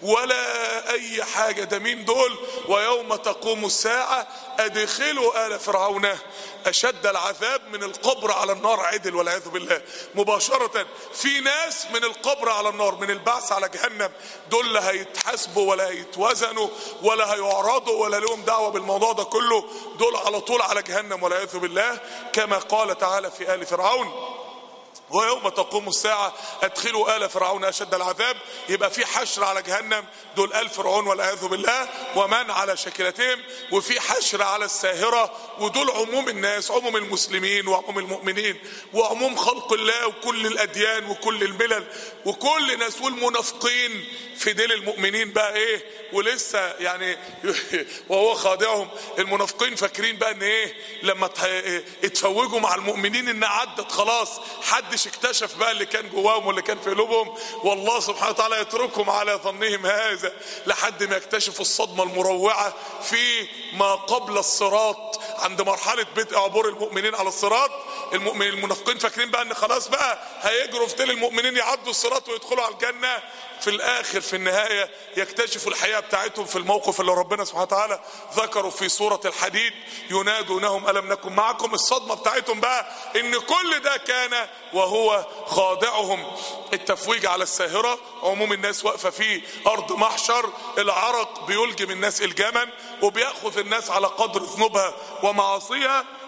ولا اي حاجة. ده مين دول؟ ويوم تقوم الساعة ادخلوا آل فرعون اشد العذاب. من القبر على النار عدل والعياذ بالله مباشرة. في ناس من القبر على النار، من البعث على جهنم، دول لا هيتحاسبوا ولا هيتوزنوا ولا هيعرضوا ولا لهم دعوة بالموضوع ده كله، دول على طول على جهنم والعياذ بالله. كما قال تعالى في آل فرعون: ويوم تقوم الساعة ادخلوا آل فرعون أشد العذاب. يبقى في حشر على جهنم، دول آل فرعون والعياذ بالله ومن على شكلتهم، وفي حشر على الساهرة، ودول عموم الناس، عموم المسلمين وعموم المؤمنين وعموم خلق الله وكل الأديان وكل الملل وكل ناس. والمنافقين في ديل المؤمنين بقى ايه؟ ولسه يعني وهو خادعهم. المنافقين فاكرين بقى ان ايه لما اتفوجوا مع المؤمنين ان عدت خلاص، حدش اكتشف بقى اللي كان جواهم واللي كان في قلوبهم. والله سبحانه وتعالى يتركهم على ظنهم هذا لحد ما يكتشفوا الصدمة المروعة في ما قبل الصراط. عند مرحلة بدء عبور المؤمنين على الصراط، المؤمن المنافقين فاكرين بقى ان خلاص بقى هيجروا في ديل المؤمنين يعدوا الصراط ويدخلوا على الجنة. في الاخر في النهاية يكتشفوا الحياة بتاعتهم في الموقف اللي ربنا سبحانه وتعالى ذكروا في سورة الحديد: ينادونهم ألم نكن معكم. الصدمة بتاعتهم بقى ان كل ده كان وهو خادعهم. التفويج على الساهرة، عموم الناس واقفة في ارض محشر، العرق بيلجم الناس الجما وبيأخذ الناس على قدر ذنوبها ومعاصيها.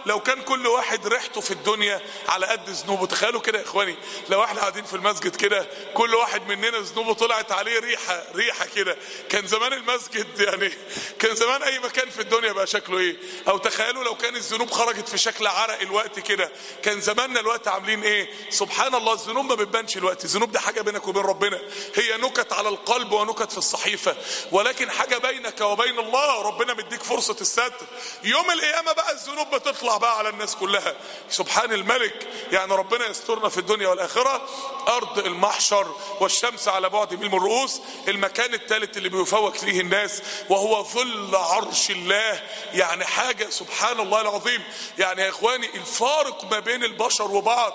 لو كان كل واحد ريحته في الدنيا على قد ذنوبه. تخيلوا كده يا اخواني، لو احنا قاعدين في المسجد كده كل واحد مننا ذنوبه طلعت عليه ريحه ريحه كده، كان زمان المسجد يعني كان زمان اي مكان في الدنيا بقى شكله ايه. او تخيلوا لو كان الذنوب خرجت في شكل عرق الوقت كده، كان زماننا الوقت عاملين ايه. سبحان الله، الذنوب ما بتبانش الوقت، الذنوب دي حاجه بينك وبين ربنا، هي نكت على القلب ونكت في الصحيفه، ولكن حاجه بينك وبين الله، ربنا مديك فرصه الستر. يوم القيامه بقى الذنوب بتطلع بقى على الناس كلها. سبحان الملك، يعني ربنا يسترنا في الدنيا والاخره. ارض المحشر والشمس على بعد ميل من الرؤوس، المكان الثالث اللي بيفوق ليه الناس وهو ظل عرش الله. يعني حاجه سبحان الله العظيم. يعني يا اخواني الفارق ما بين البشر وبعض،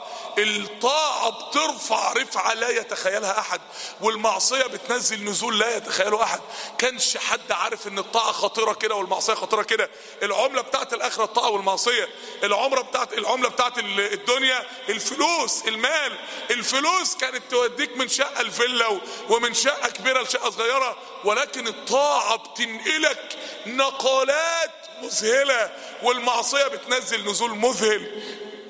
الطاعه بترفع رفعه لا يتخيلها احد، والمعصيه بتنزل نزول لا يتخيله احد. كانش حد عارف ان الطاعه خطيره كده والمعصيه خطيره كده. العمله بتاعت الاخره الطاعه والمعصيه، العمره بتاعت العمله بتاعت الدنيا الفلوس المال. الفلوس كانت توديك من شقه لفيلا ومن شقه كبيره لشقه صغيره، ولكن الطاعه بتنقلك نقلات مذهله، والمعصيه بتنزل نزول مذهل.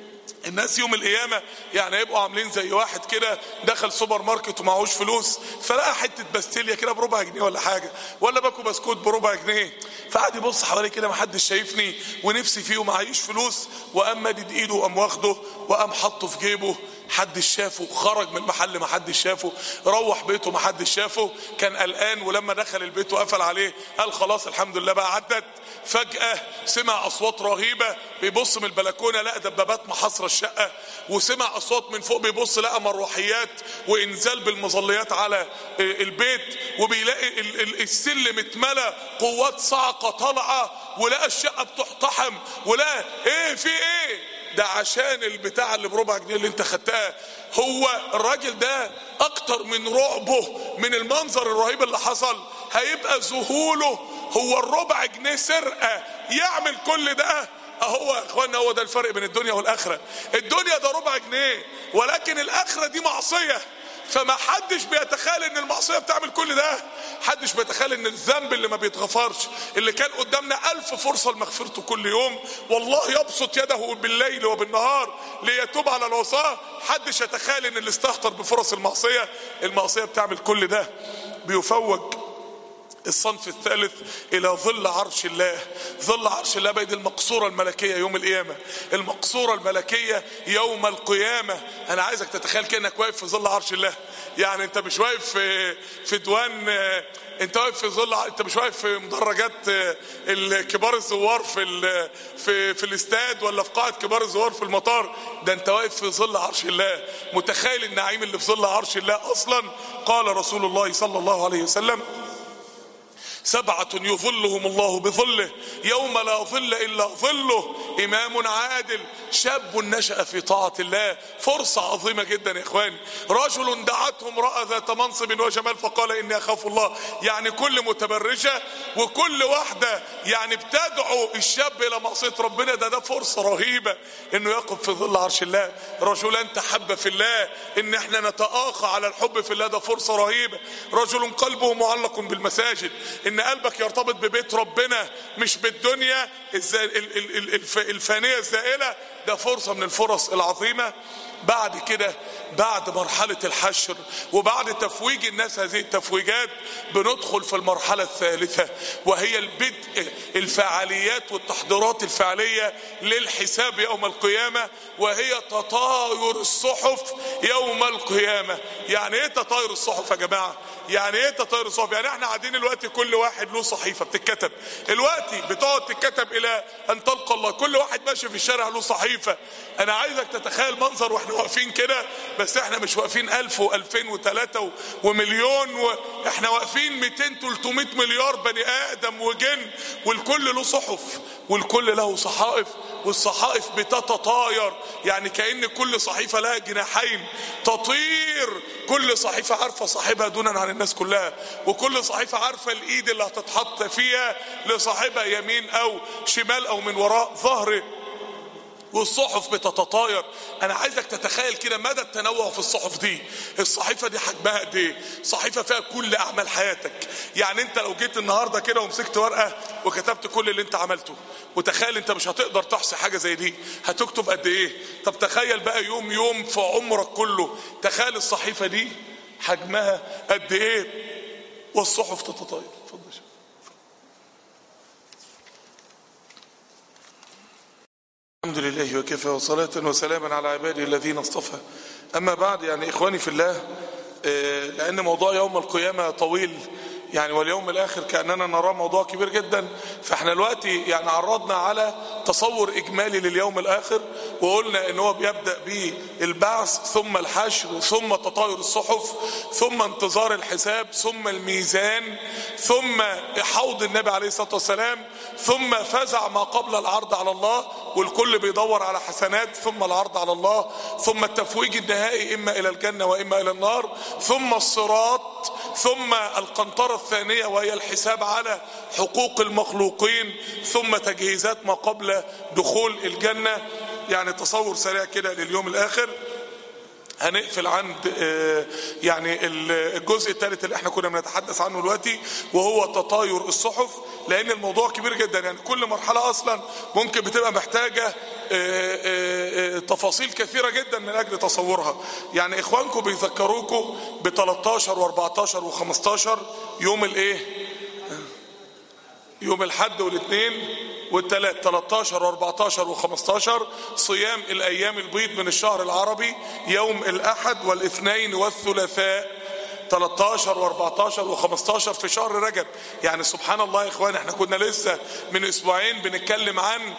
الناس يوم القيامة يعني يبقوا عاملين زي واحد كده دخل سوبر ماركت ومعهوش فلوس، فلقى حتة باستيليا كده بربع جنيه ولا حاجة، ولا باكو بسكوت بربع جنيه، فقعد يبص حواليه كده محدش شايفني ونفسي فيه ومعيش فلوس، وقام مدد ايده وقام واخده وقام حطه في جيبه، محدش شافه. خرج من المحل محدش شافه، روح بيته محدش شافه، كان قلقان، ولما دخل البيت وقفل عليه قال خلاص الحمد لله بقى عدت. فجأة سمع أصوات رهيبة، بيبص من البلكونة لقى دبابات محاصرة الشقة، وسمع أصوات من فوق بيبص لقى مروحيات وإنزال بالمظليات على البيت، وبيلاقي السلم اتملى قوات صاعقة طالعة، ولقى الشقة بتحتحم، ولقى ايه في ايه ده عشان البتاع اللي بربع جنيه اللي انت خدتها. هو الراجل ده اكتر من رعبه من المنظر الرهيب اللي حصل هيبقى ذهوله، هو الربع جنيه سرقة يعمل كل ده؟ اهو يا اخوانا هو ده الفرق بين الدنيا والاخرة. الدنيا ده ربع جنيه، ولكن الاخرة دي معصية، فما حدش بيتخيل ان المعصية بتعمل كل ده. حدش بيتخيل ان الذنب اللي ما بيتغفرش، اللي كان قدامنا الف فرصة لمغفرته كل يوم، والله يبسط يده بالليل وبالنهار ليتوب على العصاة، حدش يتخيل ان اللي استهتر بفرص المعصية المعصية بتعمل كل ده. بيفوق الصنف الثالث الى ظل عرش الله. ظل عرش الله بيد المقصورة الملكية يوم القيامة، المقصورة الملكية يوم القيامة. انا عايزك تتخيل كأنك واقف في ظل عرش الله، يعني انت مش واقف في في دوان، انت واقف في ظل، انت مش واقف في مدرجات الكبار الزوار في ال... في في الاستاد ولا في قاعة كبار الزوار في المطار، ده انت واقف في ظل عرش الله. متخيل النعيم اللي في ظل عرش الله اصلا؟ قال رسول الله صلى الله عليه وسلم: سبعة يظلهم الله بظله يوم لا ظل إلا ظله: إمام عادل، شاب نشأ في طاعة الله. فرصة عظيمة جدا يا إخواني. رجل دعته امرأة ذات منصب وجمال فقال إني أخاف الله. يعني كل متبرجة وكل واحدة يعني بتدعو الشاب إلى معصية ربنا، ده ده فرصة رهيبة إنه يقف في ظل عرش الله. رجلان تحب في الله، إن إحنا نتآخى على الحب في الله، ده فرصة رهيبة. رجل قلبه معلق بالمساجد، إن قلبك يرتبط ببيت ربنا مش بالدنيا الفانية الزائلة، ده فرصة من الفرص العظيمة. بعد كده بعد مرحلة الحشر وبعد تفويج الناس هذه التفويجات بندخل في المرحلة الثالثة، وهي البدء الفعاليات والتحضيرات الفعلية للحساب يوم القيامة، وهي تطاير الصحف يوم القيامة. يعني ايه تطاير الصحف يا جماعة؟ يعني ايه تطاير الصحف؟ يعني احنا قاعدين الوقت كل واحد له صحيفة بتتكتب، الوقت بتقعد تتكتب الى ان تلقى الله، كل واحد ماشي في الشارع له صحيفة. انا عايزك تتخيل منظر واحنا واقفين كده، بس احنا مش واقفين الف والفين وتلاتة ومليون، واحنا واقفين ميتين تلتمية مليار بني ادم وجن، والكل له صحف والكل له صحائف، والصحائف بتتطاير، يعني كأن كل صحيفة لها جناحين تطير. كل صحيفة عارفة صاحبها دونا عن الناس كلها، وكل صحيفة عارفة الايد اللي هتتحط فيها لصاحبها يمين او شمال او من وراء ظهره. والصحف بتتطاير. انا عايزك تتخيل كده مدى التنوع في الصحف دي. الصحيفه دي حجمها قد ايه؟ صحيفه فيها كل اعمال حياتك. يعني انت لو جيت النهارده كده ومسكت ورقه وكتبت كل اللي انت عملته، وتخيل انت مش هتقدر تحصي حاجه زي دي، هتكتب قد ايه؟ طب تخيل بقى يوم يوم في عمرك كله، تخيل الصحيفه دي حجمها قد ايه والصحف تتطاير. اتفضل. الحمد لله وكفى وصلاة وسلاما على عباده الذين اصطفى. أما بعد، يعني إخواني في الله، لأن موضوع يوم القيامة طويل يعني، واليوم الآخر كأننا نراه موضوع كبير جدا. فاحنا دلوقتي يعني عرضنا على تصور إجمالي لليوم الآخر، وقلنا إن هو بيبدأ بالبعث ثم الحشر ثم تطاير الصحف ثم انتظار الحساب ثم الميزان ثم حوض النبي عليه الصلاة والسلام ثم فزع ما قبل العرض على الله والكل بيدور على حسنات ثم العرض على الله ثم التفويج النهائي إما إلى الجنة وإما إلى النار ثم الصراط ثم القنطرة الثانية وهي الحساب على حقوق المخلوقين ثم تجهيزات ما قبل دخول الجنة. يعني تصور سريع كده لليوم الآخر. هنقفل عند يعني الجزء الثالث اللي احنا كنا بنتحدث عنه دلوقتي، وهو تطاير الصحف، لان الموضوع كبير جدا. يعني كل مرحلة اصلا ممكن بتبقى محتاجة تفاصيل كثيرة جدا من اجل تصورها. يعني اخوانكم بيذكروكم ب تلتاشر واربعتاشر وخمستاشر يوم الايه؟ يوم الحد والاثنين والثلاث. تلتاشر واربعتاشر وخمستاشر صيام الايام البيض من الشهر العربي، يوم الاحد والاثنين والثلاثاء. تلتاشر واربعتاشر وخمستاشر في شهر رجب. يعني سبحان الله يا اخوان، احنا كنا لسه من اسبوعين بنتكلم عن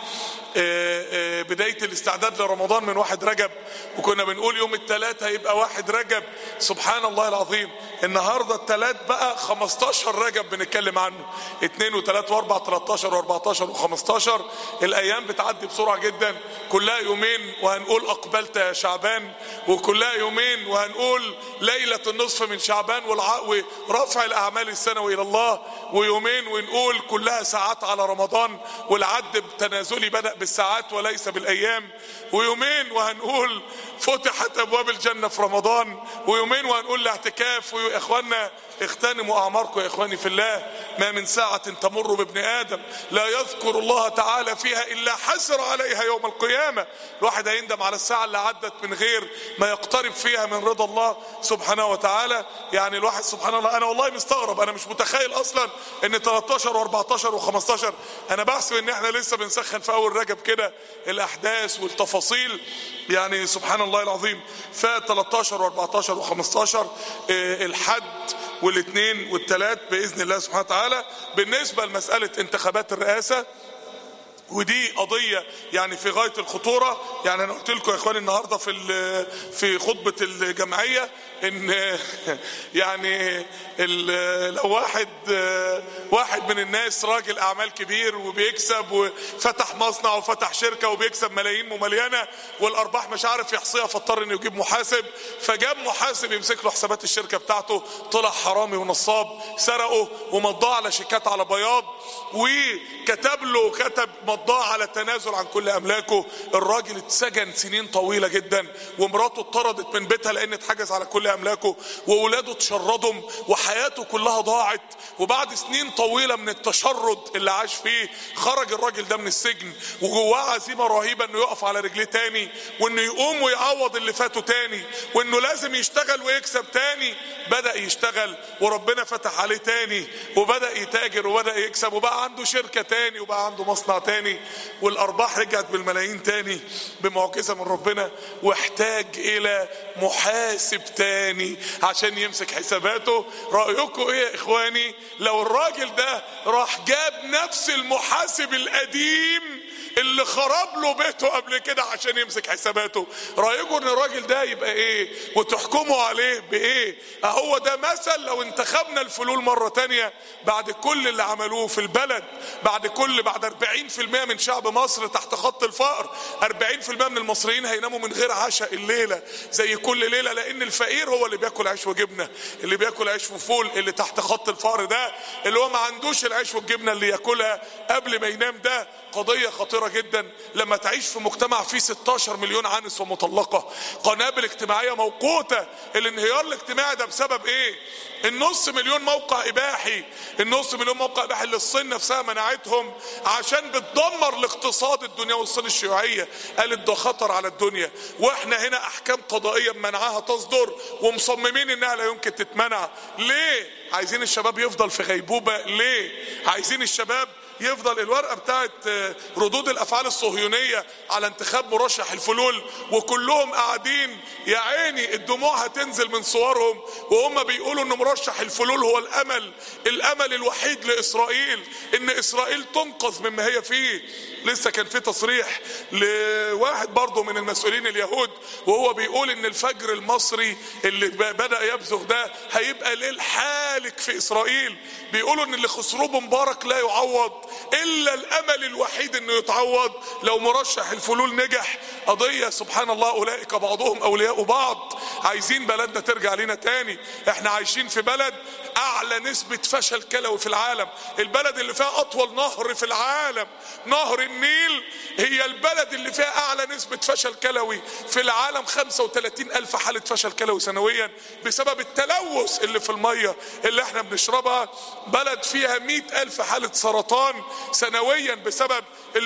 بداية الاستعداد لرمضان من واحد رجب، وكنا بنقول يوم الثلاث هيبقى واحد رجب. سبحان الله العظيم، النهاردة الثلاث بقى خمستاشر رجب بنتكلم عنه. اثنين وثلاث واربع، تلتاشر واربعتاشر وخمستاشر. الايام بتعدي بسرعة جدا، كلها يومين وهنقول اقبلت يا شعبان، وكلها يومين وهنقول ليلة النصف من شعبان ورفع الاعمال السنوي الى الله، ويومين ونقول كلها ساعات على رمضان والعد تنازلي بدأ بالساعات وليس بالايام، ويومين وهنقول فتحت ابواب الجنة في رمضان، ويومين وهنقول الاعتكاف. ويا اخوانا اغتنموا اعماركم يا اخواني في الله. ما من ساعة تمر بابن ادم لا يذكر الله تعالى فيها الا حسر عليها يوم القيامة. الواحد هيندم على الساعة اللي عدت من غير ما يقترب فيها من رضا الله سبحانه وتعالى. يعني الواحد سبحان الله، انا والله مستغرب، انا مش متخيل اصلا ان تلتاشر واربعتاشر وخمستاشر، انا بحسب ان احنا لسه بنسخن في اول رجب كده الاحداث والتفاصيل. يعني سبحان الله العظيم. ف تلتاشر واربعتاشر وخمستاشر الحد والاثنين والثلاث باذن الله سبحانه وتعالى. بالنسبه لمساله انتخابات الرئاسه، ودي قضية يعني في غاية الخطورة. يعني انا قلت لكم يا اخواني النهاردة في في خطبة الجمعية ان يعني لو واحد واحد من الناس راجل اعمال كبير وبيكسب وفتح مصنع وفتح شركة وبيكسب ملايين مملينة والارباح مش عارف يحصيها، فاضطر انه يجيب محاسب، فجاب محاسب يمسك له حسابات الشركة بتاعته، طلع حرامي ونصاب، سرقه ومضاه على شيكات على بياض، وكتب له كتب مضاه على التنازل عن كل املاكه. الراجل اتسجن سنين طويلة جدا، ومراته اتطردت من بيتها لان اتحجز على كل املاكه، واولاده اتشردهم، وحياته كلها ضاعت. وبعد سنين طويلة من التشرد اللي عاش فيه خرج الراجل ده من السجن وجواه عزيمة رهيبة انه يقف على رجليه تاني، وانه يقوم ويعوض اللي فاته تاني، وانه لازم يشتغل ويكسب تاني. بدأ يشتغل وربنا فتح عليه تاني، وبدأ يتاجر وبدأ يكسب، وبقى عنده شركة تاني وبقى عنده مصنع تاني، والارباح رجعت بالملايين تاني بمعجزة من ربنا. واحتاج الى محاسب تاني عشان يمسك حساباته. رأيكم ايه يا اخواني لو الراجل ده راح جاب نفس المحاسب القديم اللي خرب له بيته قبل كده عشان يمسك حساباته؟ رأيكم ان الراجل ده يبقى ايه؟ وتحكموا عليه بايه؟ اهو ده مثل لو انتخبنا الفلول مرة تانية بعد كل اللي عملوه في البلد، بعد كل بعد اربعين في المية من شعب مصر تحت خط الفقر، اربعين في المية من المصريين هيناموا من غير عشاء الليلة زي كل ليلة، لان الفقير هو اللي بياكل عيش وجبنة، اللي بياكل عيش وفول، اللي تحت خط الفقر ده اللي هو ما عندوش العيش والجبنة اللي ياكلها قبل ما ينام. ده قضية خطيرة خطيرة جدا لما تعيش في مجتمع فيه ستاشر مليون عانس ومطلقة، قنابل اجتماعية موقوتة. الانهيار الاجتماعي ده بسبب ايه؟ النص مليون موقع اباحي، النص مليون موقع اباحي اللي الصين نفسها منعتهم عشان بتدمر الاقتصاد الدنيوي. الصين الشيوعية قالت ده خطر على الدنيا، واحنا هنا احكام قضائية منعها تصدر ومصممين انها لا يمكن تتمنع. ليه؟ عايزين الشباب يفضل في غيبوبة. ليه؟ عايزين الشباب يفضل الورقة بتاعت ردود الافعال الصهيونية على انتخاب مرشح الفلول وكلهم قاعدين يا عيني الدموع هتنزل من صورهم وهم بيقولوا ان مرشح الفلول هو الامل الامل الوحيد لاسرائيل، ان اسرائيل تنقذ مما هي فيه. لسه كان في تصريح لواحد برضه من المسؤولين اليهود وهو بيقول ان الفجر المصري اللي بدأ يبزغ ده هيبقى ليل حالك في اسرائيل. بيقولوا ان اللي خسروه بمبارك لا يعوض الا الامل الوحيد انه يتعوض لو مرشح الفلول نجح. قضية سبحان الله اولئك بعضهم اولياء بعض. عايزين بلدنا ترجع لنا تاني. احنا عايشين في بلد اعلى نسبة فشل كلوي في العالم، البلد اللي فيها اطول نهر في العالم نهر النيل هي البلد اللي فيها اعلى نسبة فشل كلوي في العالم. خمسة وثلاثين الف حالة فشل كلوي سنويا بسبب التلوث اللي في المية اللي احنا بنشربها. بلد فيها مئة الف حالة سرطان سنويا بسبب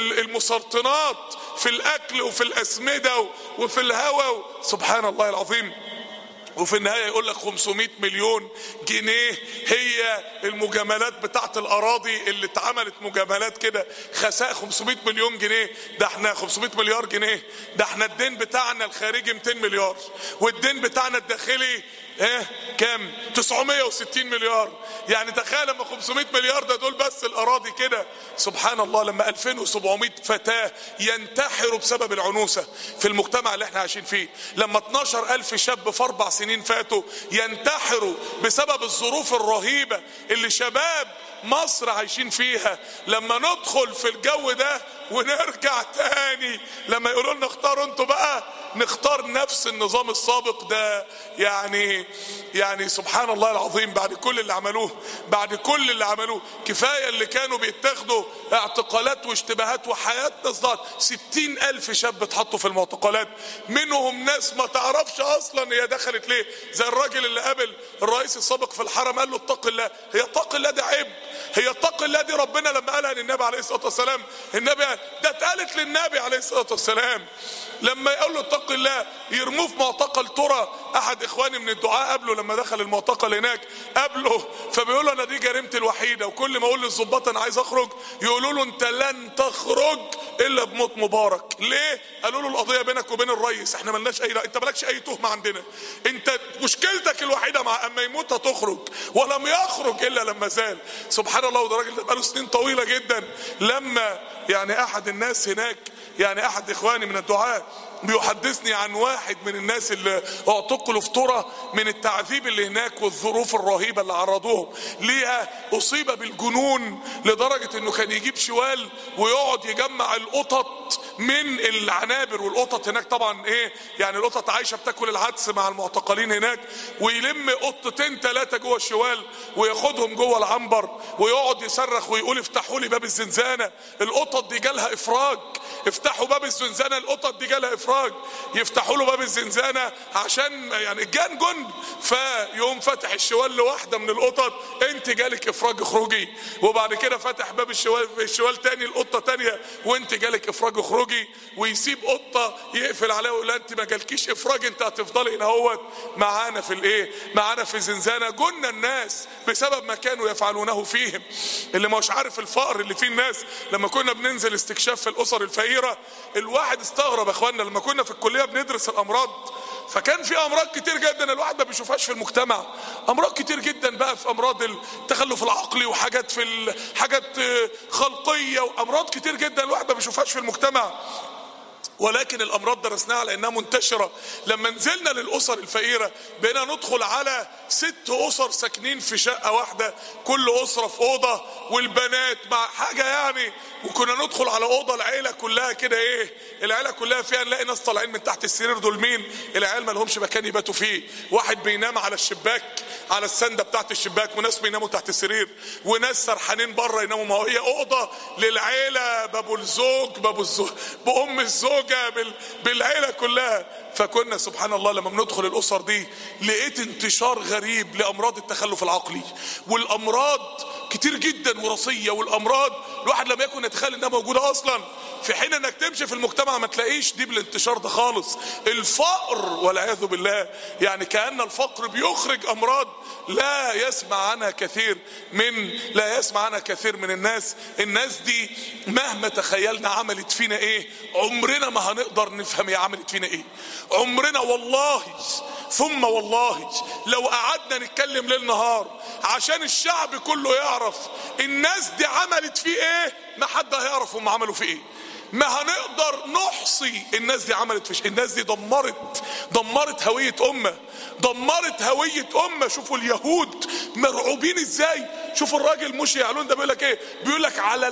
المسرطنات في الاكل وفي الاسمدة وفي الهواء. سبحان الله العظيم. وفي النهاية يقول لك خمسمائة مليون جنيه هي المجاملات بتاعت الاراضي اللي اتعملت مجاملات كده خسائر خمسمائة مليون جنيه. ده احنا خمسمائة مليار جنيه، ده احنا الدين بتاعنا الخارجي مئتين مليار والدين بتاعنا الداخلي ايه كام؟ تسعمائة وستين مليار. يعني تخيل لما خمسمائة مليار ده دول بس الاراضي كده. سبحان الله. لما ألفين وسبعمائة فتاة ينتحروا بسبب العنوسة في المجتمع اللي احنا عايشين فيه، لما اتناشر الف شاب في اربع سنين فاتوا ينتحروا بسبب الظروف الرهيبة اللي شباب مصر عايشين فيها، لما ندخل في الجو ده ونرجع تاني لما يقولوا لنا اختاروا انتوا بقى نختار نفس النظام السابق ده، يعني يعني سبحان الله العظيم. بعد كل اللي عملوه بعد كل اللي عملوه كفاية اللي كانوا بيتاخدوا اعتقالات واشتباهات وحياتنا ازدهرت. ستين الف شاب اتحطوا في المعتقلات، منهم ناس ما تعرفش اصلا هي دخلت ليه. زي الراجل اللي قابل الرئيس السابق في الحرم قال له اتق الله. هي اتق الله ده عيب؟ هي اتق الله دي ربنا لما قالها للنبي عليه الصلاة والسلام النبي ده اتقالت للنبي عليه الصلاة والسلام. لما يقول له اتق الله يرموه في معتقل ترى. احد اخواني من الدعاء قبله لما دخل المعتقل هناك قبله فبيقول له انا دي جريمتي الوحيده، وكل ما اقول للظباط انا عايز اخرج يقولوا له انت لن تخرج الا بموت مبارك. ليه؟ قالوا له القضيه بينك وبين الرئيس، احنا ملناش اي، انت مالكش اي تهمه عندنا، انت مشكلتك الوحيده مع اما يموت هتخرج. ولم يخرج الا لما زال. سبحان الله. وده راجل بقاله سنين طويله جدا. لما يعني احد الناس هناك يعني احد اخواني من الدعاء بيحدثني عن واحد من الناس اللي اعتقلوا في ترى من التعذيب اللي هناك والظروف الرهيبة اللي عرضوهم ليها. اصيب بالجنون لدرجة انه كان يجيب شوال ويقعد يجمع القطط من العنابر، والقطط هناك طبعا ايه يعني القطط عايشة بتاكل العدس مع المعتقلين هناك، ويلم قطتين ثلاثة جوه الشوال وياخدهم جوه العنبر ويقعد يصرخ ويقول افتحوا لي باب الزنزانة. القطط دي جالها افراج، افتحوا باب الزنزانة. القطط دي جالها افراج، يفتحوا له باب الزنزانة عشان يعني الجان جند، فيقوم فتح الشوال لواحدة من القطط انت جالك افراج اخرجي، وبعد كده فتح باب الشوال الشوال تاني القطة تانية وانت جالك افراج اخرجي، ويسيب قطة يقفل عليها ويقول لها انت ما جالكيش افراج، انت هتفضلي هنا اهوت معانا في الايه معانا في زنزانة. جن الناس بسبب ما كانوا يفعلونه فيهم. اللي مش عارف الفقر اللي فيه الناس. لما كنا بننزل استكشاف في الاسر الفقيرة الواحد استغرب يا اخوانا، لما كنا في الكلية بندرس الامراض فكان في امراض كتير جدا الواحد ما بيشوفهاش في المجتمع، امراض كتير جدا بقى، في امراض التخلف العقلي وحاجات في حاجات خلقية وامراض كتير جدا الواحد ما بيشوفهاش في المجتمع. ولكن الامراض درسناها على انها منتشره. لما نزلنا للاسر الفقيره بقينا ندخل على ست اسر ساكنين في شقه واحده، كل اسره في اوضه والبنات مع حاجه يعني، وكنا ندخل على اوضه العيله كلها كده، ايه العيله كلها فيها، نلاقي ناس طالعين من تحت السرير. دول مين؟ العيال ما لهمش مكان يباتوا فيه، واحد بينام على الشباك على السنده بتاعت الشباك، وناس بيناموا تحت السرير، وناس سرحانين بره يناموا. ما هي اوضه للعيله، بابو الزوج بابو الزوج بام الزوجه بال... بالعيله كلها. فكنا سبحان الله لما بندخل الاسر دي لقيت انتشار غريب لامراض التخلف العقلي، والامراض كتير جدا وراثيه، والامراض الواحد لم يكن يتخيل انها موجوده اصلا، في حين انك تمشي في المجتمع ما تلاقيش دي بالانتشار ده خالص. الفقر والعياذ بالله، يعني كأن الفقر بيخرج امراض لا يسمع عنها كثير من لا يسمع عنها كثير من الناس. الناس دي مهما تخيلنا عملت فينا ايه عمرنا ما هنقدر نفهم هي عملت فينا ايه. عمرنا والله ثم والله لو قعدنا نتكلم ليل نهار عشان الشعب كله يعرف الناس دي عملت فيه ايه، ما حد هيعرف هم عملوا فيه ايه. ما هنقدر نحصي الناس دي عملت فيش. الناس دي دمرت دمرت هوية امة، دمرت هوية امة. شوفوا اليهود مرعوبين ازاي. شوفوا الراجل مش يعلون ده بيقول لك ايه، بيقول لك على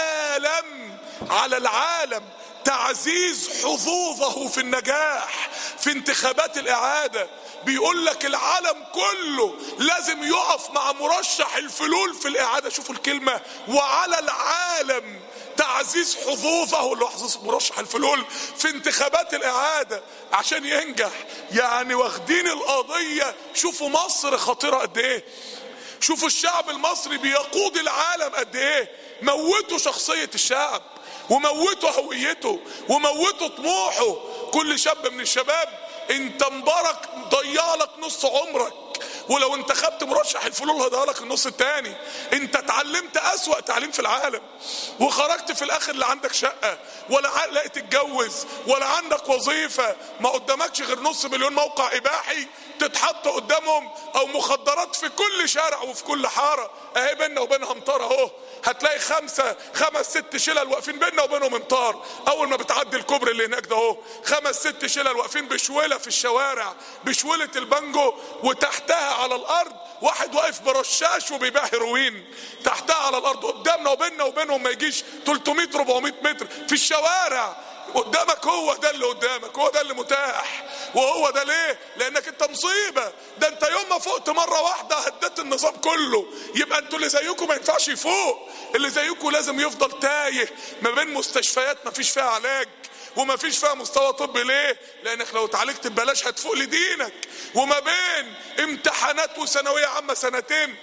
العالم على العالم تعزيز حظوظه في النجاح في انتخابات الاعادة. بيقول لك العالم كله لازم يقف مع مرشح الفلول في الاعادة. شوفوا الكلمة، وعلى العالم تعزيز حظوظه اللي هو حظوظ مرشح الفلول في انتخابات الاعادة عشان ينجح. يعني واخدين القضية. شوفوا مصر خطيرة قد ايه، شوفوا الشعب المصري بيقود العالم قد ايه. موتوا شخصية الشعب، وموتوا هويته، وموتوا طموحه. كل شاب من الشباب انت مبارك ضيع لك نص عمرك، ولو انتخبت مرشح الفلول هيضيع لك النص التاني. انت اتعلمت اسوأ تعليم في العالم، وخرجت في الاخر لا عندك شقة ولا لاقي تتجوز ولا عندك وظيفة، ما قدامكش غير نص مليون موقع اباحي تتحط قدامهم، او مخدرات في كل شارع وفي كل حارة. اهي بينا وبينها امطار اهو، هتلاقي خمسة خمس ست شلل واقفين بينا وبينهم امطار. اول ما بتعدي الكوبري اللي هناك ده اهو خمس ست شلل واقفين بشولة في الشوارع، بشولة البانجو، وتحتها على الارض واحد واقف برشاش وبيبيع هيروين تحتها على الارض. قدامنا وبيننا وبينهم ما يجيش ثلاثمية أربعمية متر في الشوارع. قدامك هو ده اللي قدامك، هو ده اللي متاح. وهو ده ليه؟ لانك انت مصيبة. ده انت يوم ما فقت مرة واحدة هددت النظام كله. يبقى انتوا اللي زيكم ما ينفعش يفوق، اللي زيكم لازم يفضل تايه ما بين مستشفيات ما فيش فيها علاج وما فيش فيها مستوى طبي. ليه؟ لانك لو اتعالجت ببلاش هتفوق لدينك. وما بين امتحانات وثانوية عامة سنتين،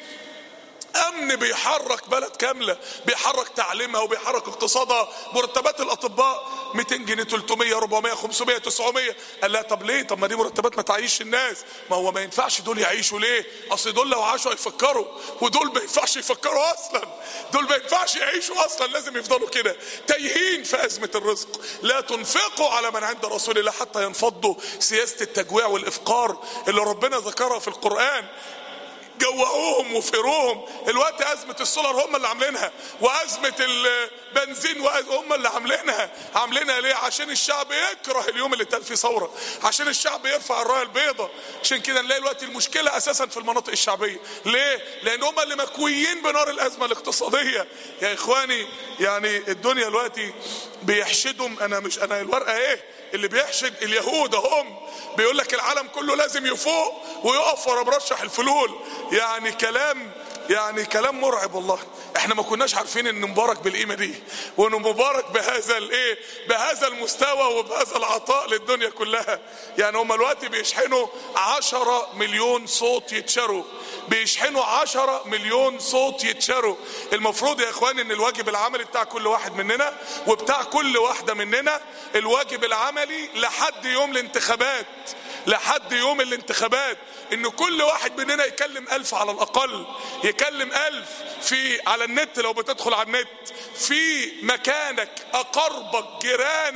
امن بيحرك بلد كاملة، بيحرك تعليمها وبيحرك اقتصادها. مرتبات الاطباء مئتين جنيه ثلاثمية أربعمية خمسمية تسعمية. قال لا طب ليه؟ طب ما دي مرتبات ما تعيش الناس. ما هو ما ينفعش دول يعيشوا. ليه؟ اصل دول لو عاشوا هيفكروا، ودول ما ينفعش يفكروا اصلا. دول ما ينفعش يعيشوا اصلا، لازم يفضلوا كده تايهين في ازمة الرزق. لا تنفقوا على من عند رسول الله حتى ينفضوا. سياسة التجويع والافقار اللي ربنا ذكرها في القرآن، جوعوهم وفروهم. الوقت ازمة السولار هم اللي عاملينها، وازمة البنزين هم اللي عاملينها. عاملينها ليه؟ عشان الشعب يكره اليوم اللي اتقال فيه ثورة، عشان الشعب يرفع الراية البيضاء. عشان كده نلاقي الوقت المشكلة اساسا في المناطق الشعبية. ليه؟ لان هم اللي مكويين بنار الازمة الاقتصادية. يا اخواني يعني الدنيا الوقت بيحشدهم. انا مش انا الورقة ايه اللي بيحشد اليهود هم، بيقول لك العالم كله لازم يفوق ويقف ورا مرشح الفلول. يعني كلام يعني كلام مرعب والله. احنا ما كناش عارفين ان مبارك بالقيمه دي، وان مبارك بهذا الايه بهذا المستوى وبهذا العطاء للدنيا كلها. يعني هم الوقت بيشحنوا عشرة مليون صوت يتشروا، بيشحنوا عشرة مليون صوت يتشروا. المفروض يا اخواني ان الواجب العملي بتاع كل واحد مننا وبتاع كل واحده مننا، الواجب العملي لحد يوم الانتخابات لحد يوم الانتخابات ان كل واحد مننا يكلم الف على الاقل، يكلم الف في على النت. لو بتدخل على النت في مكانك، اقربك، جيرانك،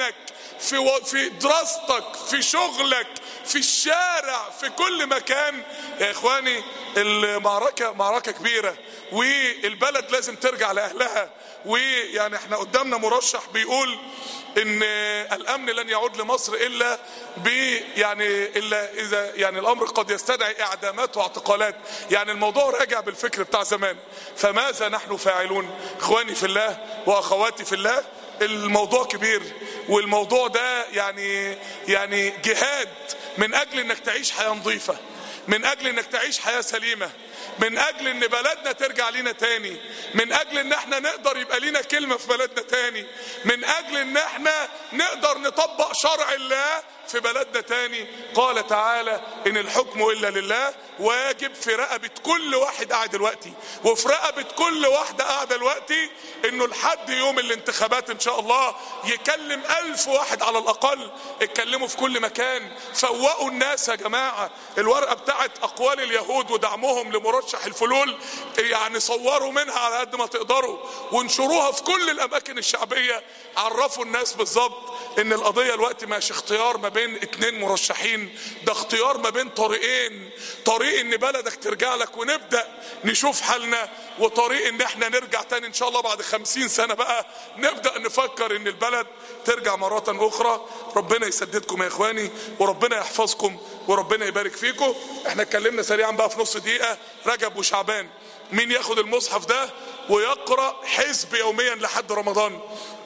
في و... في دراستك، في شغلك، في الشارع، في كل مكان. يا اخواني المعركة معركة كبيرة، والبلد لازم ترجع لأهلها. ويعني احنا قدامنا مرشح بيقول ان الامن لن يعود لمصر الا ب يعني الا اذا يعني الامر قد يستدعي اعدامات واعتقالات. يعني الموضوع راجع بالفكر بتاع زمان. فماذا نحن فاعلون؟ اخواني في الله واخواتي في الله، الموضوع كبير، والموضوع ده يعني يعني جهاد من اجل انك تعيش حياة نظيفة، من اجل انك تعيش حياة سليمة، من اجل ان بلدنا ترجع لينا تاني، من اجل ان احنا نقدر يبقى لينا كلمة في بلدنا تاني، من اجل ان احنا نقدر نطبق شرع الله في بلدنا تاني. قال تعالى ان الحكم الا لله. واجب في رقبة كل واحد قاعد دلوقتي، وفي رقبة كل واحدة قاعدة دلوقتي، انه لحد يوم الانتخابات ان شاء الله يكلم الف واحد على الاقل. اتكلموا في كل مكان، فوقوا الناس يا جماعة. الورقة بتاعت اقوال اليهود ودعمهم لمرشح الفلول يعني صوروا منها على قد ما تقدروا، وانشروها في كل الاماكن الشعبية. عرفوا الناس بالظبط ان القضية الوقت مش اختيار ما بين اتنين مرشحين، ده اختيار ما بين طريقين. طريق ان بلدك ترجع لك ونبدأ نشوف حالنا، وطريق ان احنا نرجع تاني ان شاء الله بعد خمسين سنة بقى نبدأ نفكر ان البلد ترجع مرة اخرى. ربنا يسددكم يا اخواني، وربنا يحفظكم، وربنا يبارك فيكم. احنا اتكلمنا سريعا بقى في نص دقيقة رجب وشعبان. مين ياخد المصحف ده ويقرأ حزب يوميا لحد رمضان؟